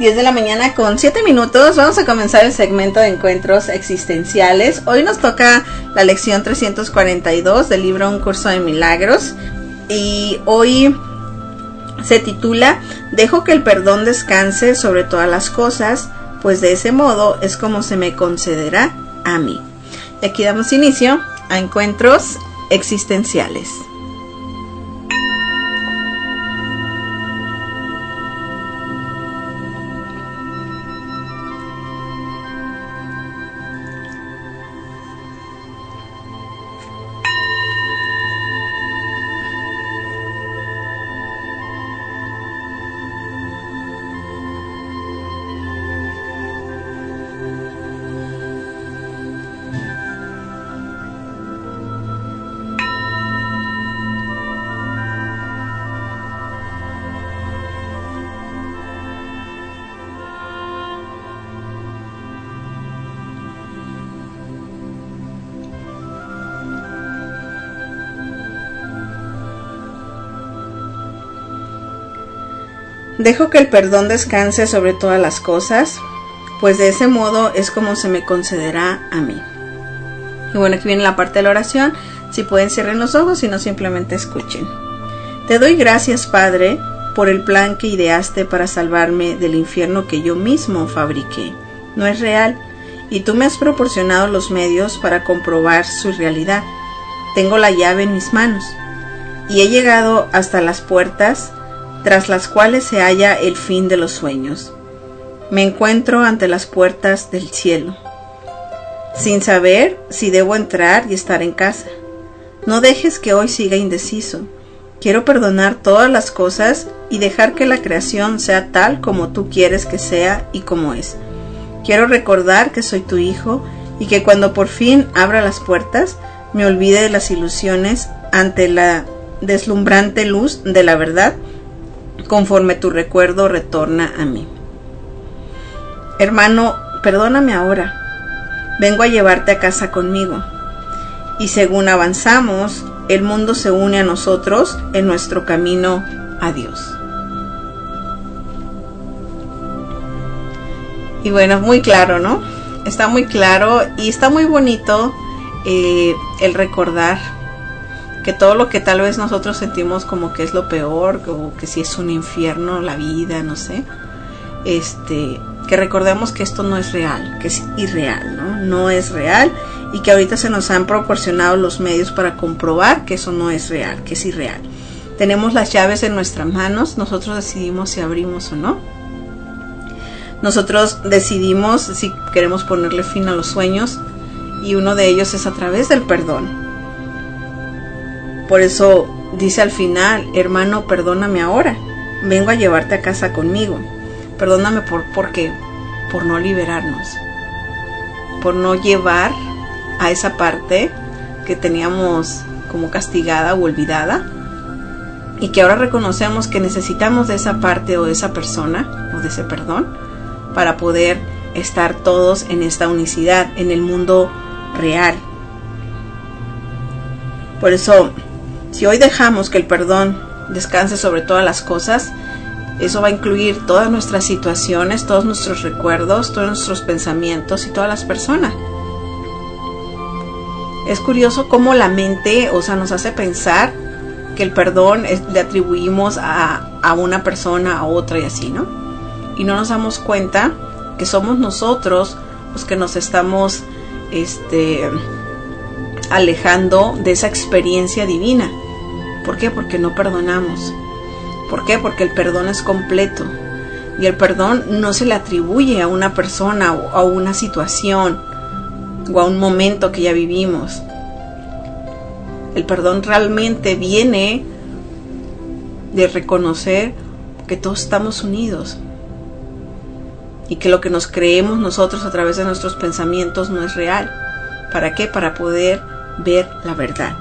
10 de la mañana con 7 minutos. Vamos a comenzar el segmento de encuentros existenciales. Hoy nos toca la lección 342 del libro Un Curso de Milagros. Y hoy se titula Dejo que el perdón descanse sobre todas las cosas, pues de ese modo es como se me concederá a mí. Y aquí damos inicio a encuentros existenciales. Dejo que el perdón descanse sobre todas las cosas, pues de ese modo es como se me concederá a mí. Y bueno, aquí viene la parte de la oración. Si pueden, cierren los ojos y no simplemente escuchen. Te doy gracias, Padre, por el plan que ideaste para salvarme del infierno que yo mismo fabriqué. No es real, y tú me has proporcionado los medios para comprobar su realidad. Tengo la llave en mis manos, y he llegado hasta las puertas tras las cuales se halla el fin de los sueños. Me encuentro ante las puertas del cielo, sin saber si debo entrar y estar en casa. No dejes que hoy siga indeciso. Quiero perdonar todas las cosas y dejar que la creación sea tal como tú quieres que sea y como es. Quiero recordar que soy tu hijo y que cuando por fin abra las puertas, me olvide de las ilusiones ante la deslumbrante luz de la verdad, conforme tu recuerdo retorna a mí. Hermano, perdóname ahora. Vengo a llevarte a casa conmigo. Y según avanzamos, el mundo se une a nosotros en nuestro camino a Dios. Y bueno, muy claro, ¿no? Está muy claro y está muy bonito el recordar que todo lo que tal vez nosotros sentimos como que es lo peor, o que si es un infierno la vida, no sé, que recordemos que esto no es real, que es irreal, ¿no? No es real, y que ahorita se nos han proporcionado los medios para comprobar que eso no es real, que es irreal. Tenemos las llaves en nuestras manos, nosotros decidimos si abrimos o no. Nosotros decidimos si queremos ponerle fin a los sueños, y uno de ellos es a través del perdón. Por eso dice al final, hermano, perdóname ahora. Vengo a llevarte a casa conmigo. Perdóname ¿por qué? Por no liberarnos. Por no llevar a esa parte que teníamos como castigada o olvidada. Y que ahora reconocemos que necesitamos de esa parte o de esa persona o de ese perdón para poder estar todos en esta unicidad, en el mundo real. Por eso, si hoy dejamos que el perdón descanse sobre todas las cosas, eso va a incluir todas nuestras situaciones, todos nuestros recuerdos, todos nuestros pensamientos y todas las personas. Es curioso cómo la mente, nos hace pensar que el perdón le atribuimos a una persona, a otra y así, ¿no? Y no nos damos cuenta que somos nosotros los que nos estamos alejando de esa experiencia divina. ¿Por qué? Porque no perdonamos. ¿Por qué? Porque el perdón es completo. Y el perdón no se le atribuye a una persona o a una situación o a un momento que ya vivimos. El perdón realmente viene de reconocer que todos estamos unidos. Y que lo que nos creemos nosotros a través de nuestros pensamientos no es real. ¿Para qué? Para poder ver la verdad.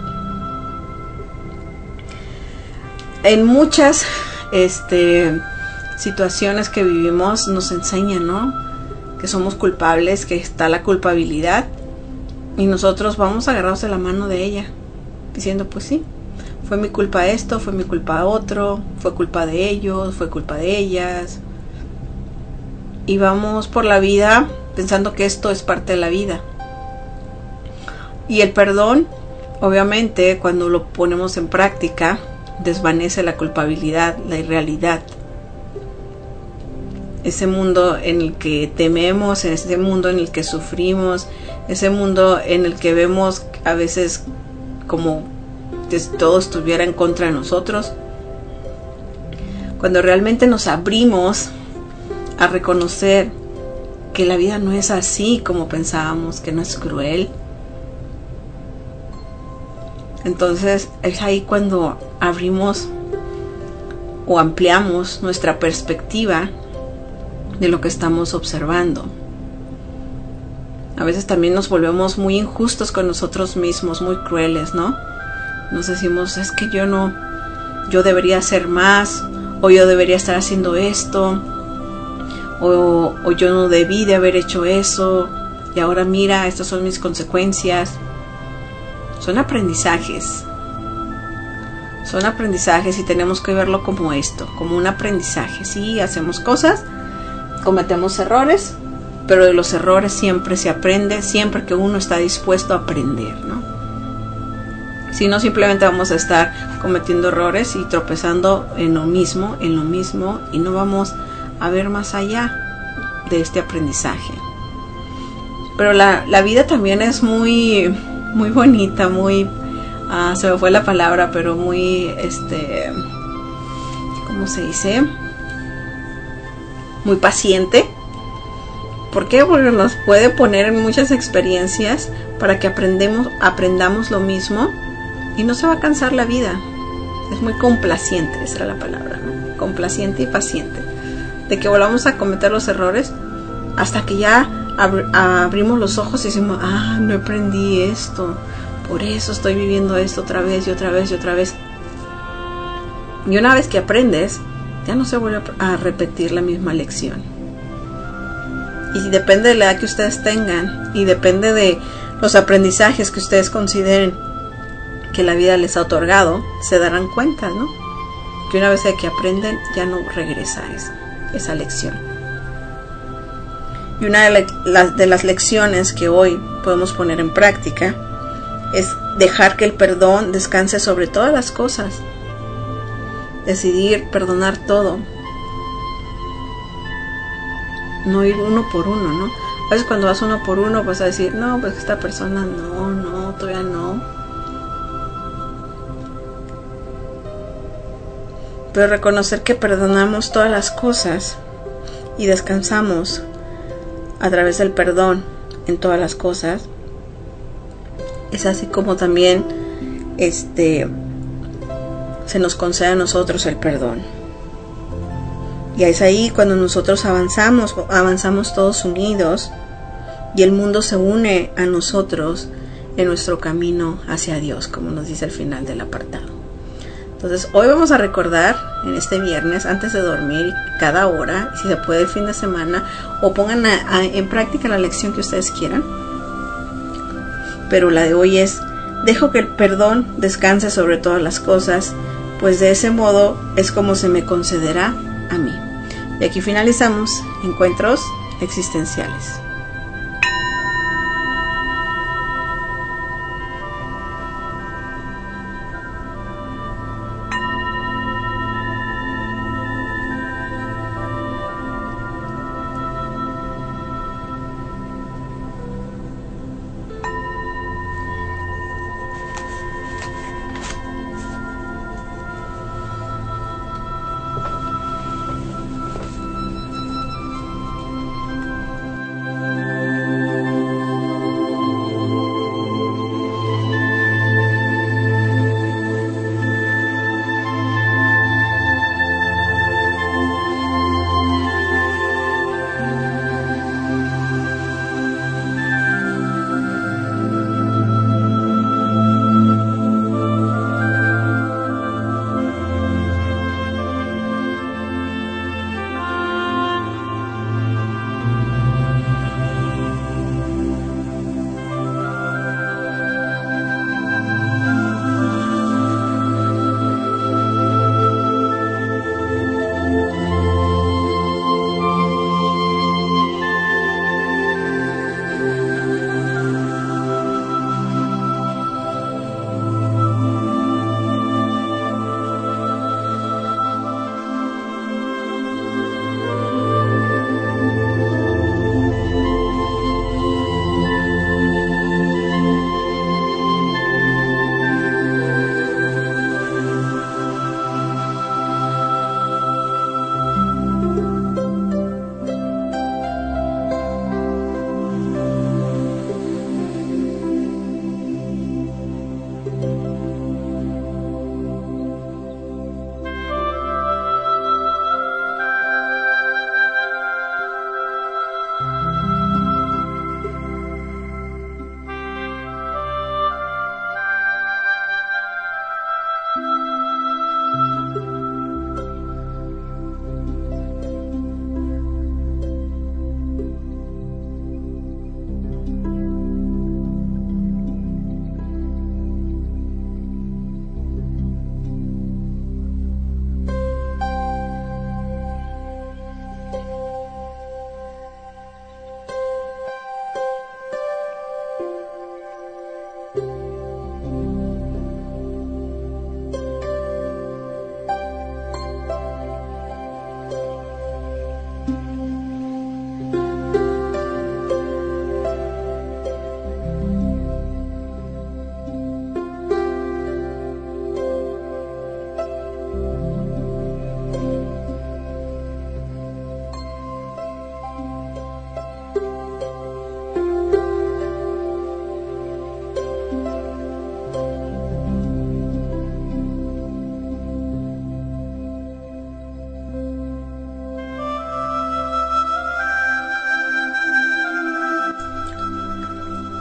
En muchas situaciones que vivimos nos enseñan, ¿no? Que somos culpables, que está la culpabilidad, y nosotros vamos agarrados de la mano de ella, diciendo, pues sí, fue mi culpa esto, fue mi culpa otro, fue culpa de ellos, fue culpa de ellas. y vamos por la vida pensando que esto es parte de la vida. Y el perdón, obviamente, cuando lo ponemos en práctica, desvanece la culpabilidad, la irrealidad. Ese mundo en el que tememos, ese mundo en el que sufrimos, ese mundo en el que vemos a veces como que todo estuviera en contra de nosotros. Cuando realmente nos abrimos a reconocer que la vida no es así como pensábamos, que no es cruel, entonces es ahí cuando abrimos o ampliamos nuestra perspectiva de lo que estamos observando. A veces también nos volvemos muy injustos con nosotros mismos, muy crueles, ¿no? Nos decimos, es que yo debería hacer más, o yo debería estar haciendo esto, o yo no debí de haber hecho eso, y ahora mira, estas son mis consecuencias. Son aprendizajes y tenemos que verlo como esto, como un aprendizaje. Sí, hacemos cosas, cometemos errores, pero de los errores siempre se aprende, siempre que uno está dispuesto a aprender, ¿no? Si no, simplemente vamos a estar cometiendo errores y tropezando en lo mismo, y no vamos a ver más allá de este aprendizaje. Pero la vida también es muy bonita, se me fue la palabra, pero muy, ¿cómo se dice? Muy paciente. ¿Por qué? Porque nos puede poner en muchas experiencias para que aprendamos lo mismo y no se va a cansar la vida. Es muy complaciente, esa era la palabra, ¿no? Complaciente y paciente. De que volvamos a cometer los errores hasta que ya abrimos los ojos y decimos, no aprendí esto, por eso estoy viviendo esto otra vez y otra vez y otra vez. Y una vez que aprendes, ya no se vuelve a repetir la misma lección. Y depende de la edad que ustedes tengan y depende de los aprendizajes que ustedes consideren que la vida les ha otorgado, se darán cuenta, ¿no? Que una vez que aprenden, ya no regresa esa lección. Y una de las lecciones que hoy podemos poner en práctica es dejar que el perdón descanse sobre todas las cosas. Decidir perdonar todo. No ir uno por uno, ¿no? A veces cuando vas uno por uno vas a decir, no, pues esta persona no, todavía no. Pero reconocer que perdonamos todas las cosas y descansamos a través del perdón en todas las cosas, es así como también se nos concede a nosotros el perdón. Y es ahí cuando nosotros avanzamos todos unidos y el mundo se une a nosotros en nuestro camino hacia Dios, como nos dice al final del apartado. Entonces hoy vamos a recordar en este viernes antes de dormir, cada hora, si se puede el fin de semana, o pongan en práctica la lección que ustedes quieran, pero la de hoy es: dejo que el perdón descanse sobre todas las cosas, pues de ese modo es como se me concederá a mí. Y aquí finalizamos Encuentros Existenciales.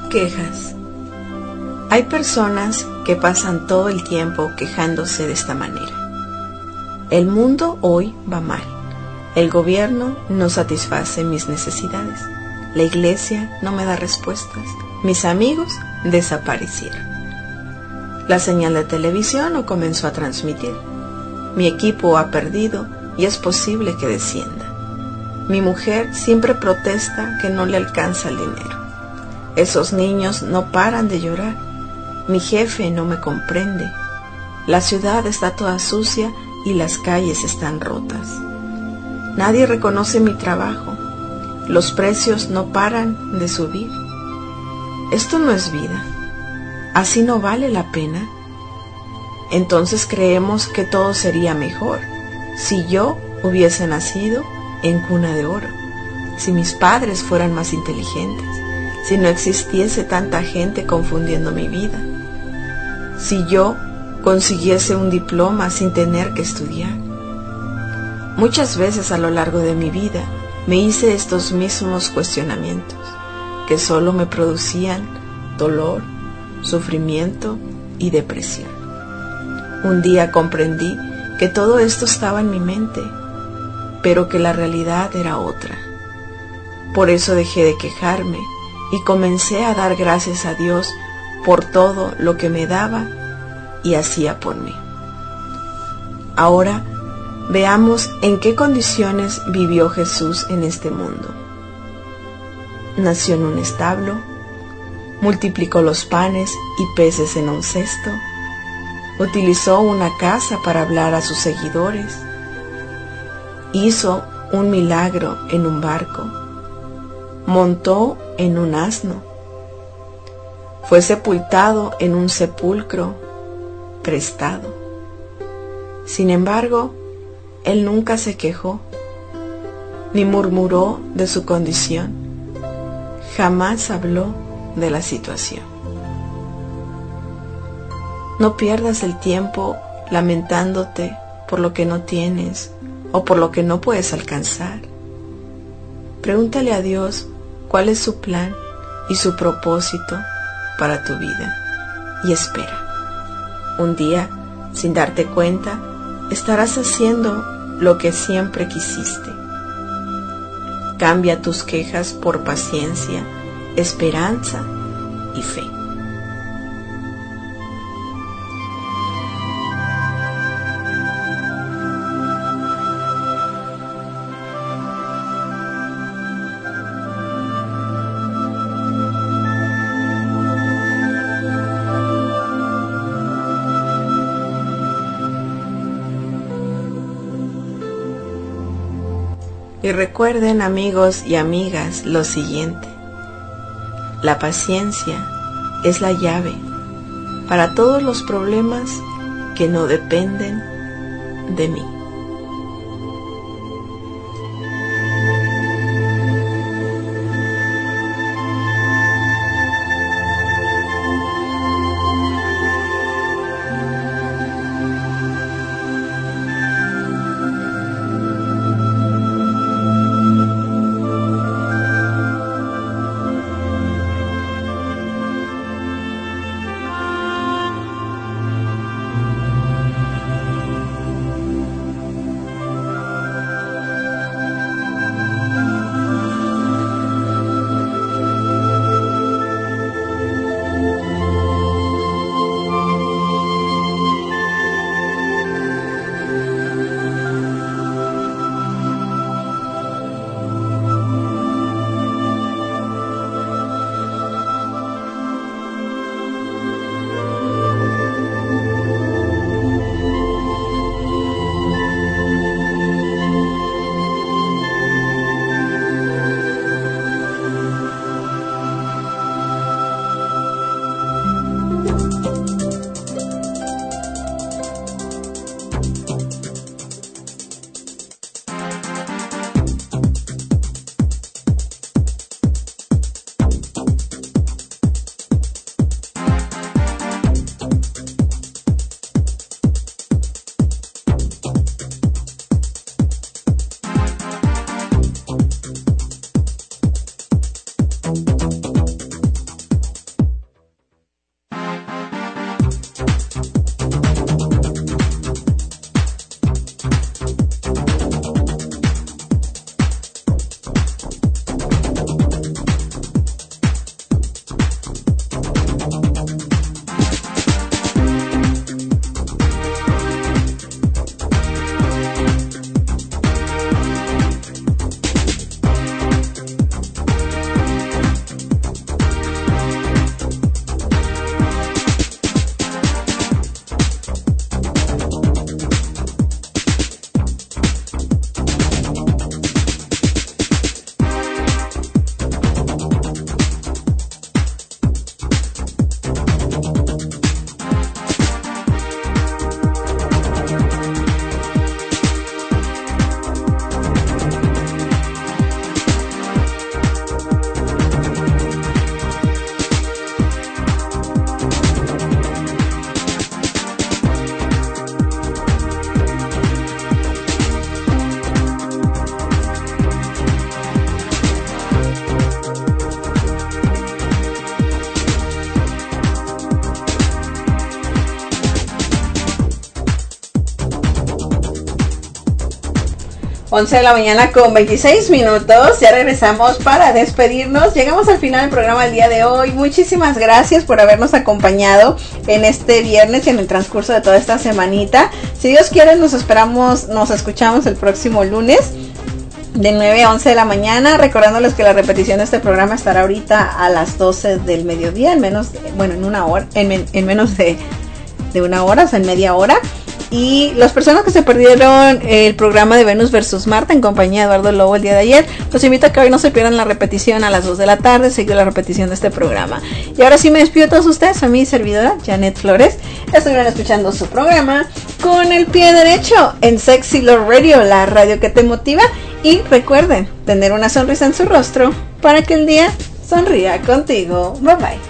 Quejas. Hay personas que pasan todo el tiempo quejándose de esta manera. El mundo hoy va mal. El gobierno no satisface mis necesidades. La iglesia no me da respuestas. Mis amigos desaparecieron. La señal de televisión no comenzó a transmitir. Mi equipo ha perdido y es posible que descienda. Mi mujer siempre protesta que no le alcanza el dinero. Esos niños no paran de llorar. Mi jefe no me comprende. La ciudad está toda sucia y las calles están rotas. Nadie reconoce mi trabajo. Los precios no paran de subir. Esto no es vida. Así no vale la pena. Entonces creemos que todo sería mejor si yo hubiese nacido en cuna de oro, si mis padres fueran más inteligentes, si no existiese tanta gente confundiendo mi vida, si yo consiguiese un diploma sin tener que estudiar. Muchas veces a lo largo de mi vida me hice estos mismos cuestionamientos, que solo me producían dolor, sufrimiento y depresión. Un día comprendí que todo esto estaba en mi mente, pero que la realidad era otra. Por eso dejé de quejarme y comencé a dar gracias a Dios por todo lo que me daba y hacía por mí. Ahora veamos en qué condiciones vivió Jesús en este mundo. Nació en un establo, multiplicó los panes y peces en un cesto, utilizó una casa para hablar a sus seguidores, hizo un milagro en un barco, montó en un asno, fue sepultado en un sepulcro prestado. Sin embargo, él nunca se quejó, ni murmuró de su condición, jamás habló de la situación. No pierdas el tiempo lamentándote por lo que no tienes o por lo que no puedes alcanzar. Pregúntale a Dios cuál es su plan y su propósito para tu vida y espera. Un día, sin darte cuenta, estarás haciendo lo que siempre quisiste. Cambia tus quejas por paciencia, esperanza y fe. Y recuerden, amigos y amigas, lo siguiente: la paciencia es la llave para todos los problemas que no dependen de mí. 11 de la mañana con 26 minutos. Ya regresamos para despedirnos. Llegamos al final del programa del día de hoy. Muchísimas gracias por habernos acompañado en este viernes y en el transcurso de toda esta semanita. Si Dios quiere, nos escuchamos el próximo lunes de 9 a 11 de la mañana, recordándoles que la repetición de este programa estará ahorita a las 12 del mediodía, en menos de una hora, o sea, en media hora. Y las personas que se perdieron el programa de Venus versus Marte en compañía de Eduardo Lobo el día de ayer, los invito a que hoy no se pierdan la repetición a las 2 de la tarde, seguir la repetición de este programa. Y ahora sí me despido de todos ustedes, a mi servidora Janet Flores. Estuvieron escuchando su programa Con el Pie Derecho en Sexy Love Radio, la radio que te motiva. Y recuerden tener una sonrisa en su rostro para que el día sonría contigo. Bye bye.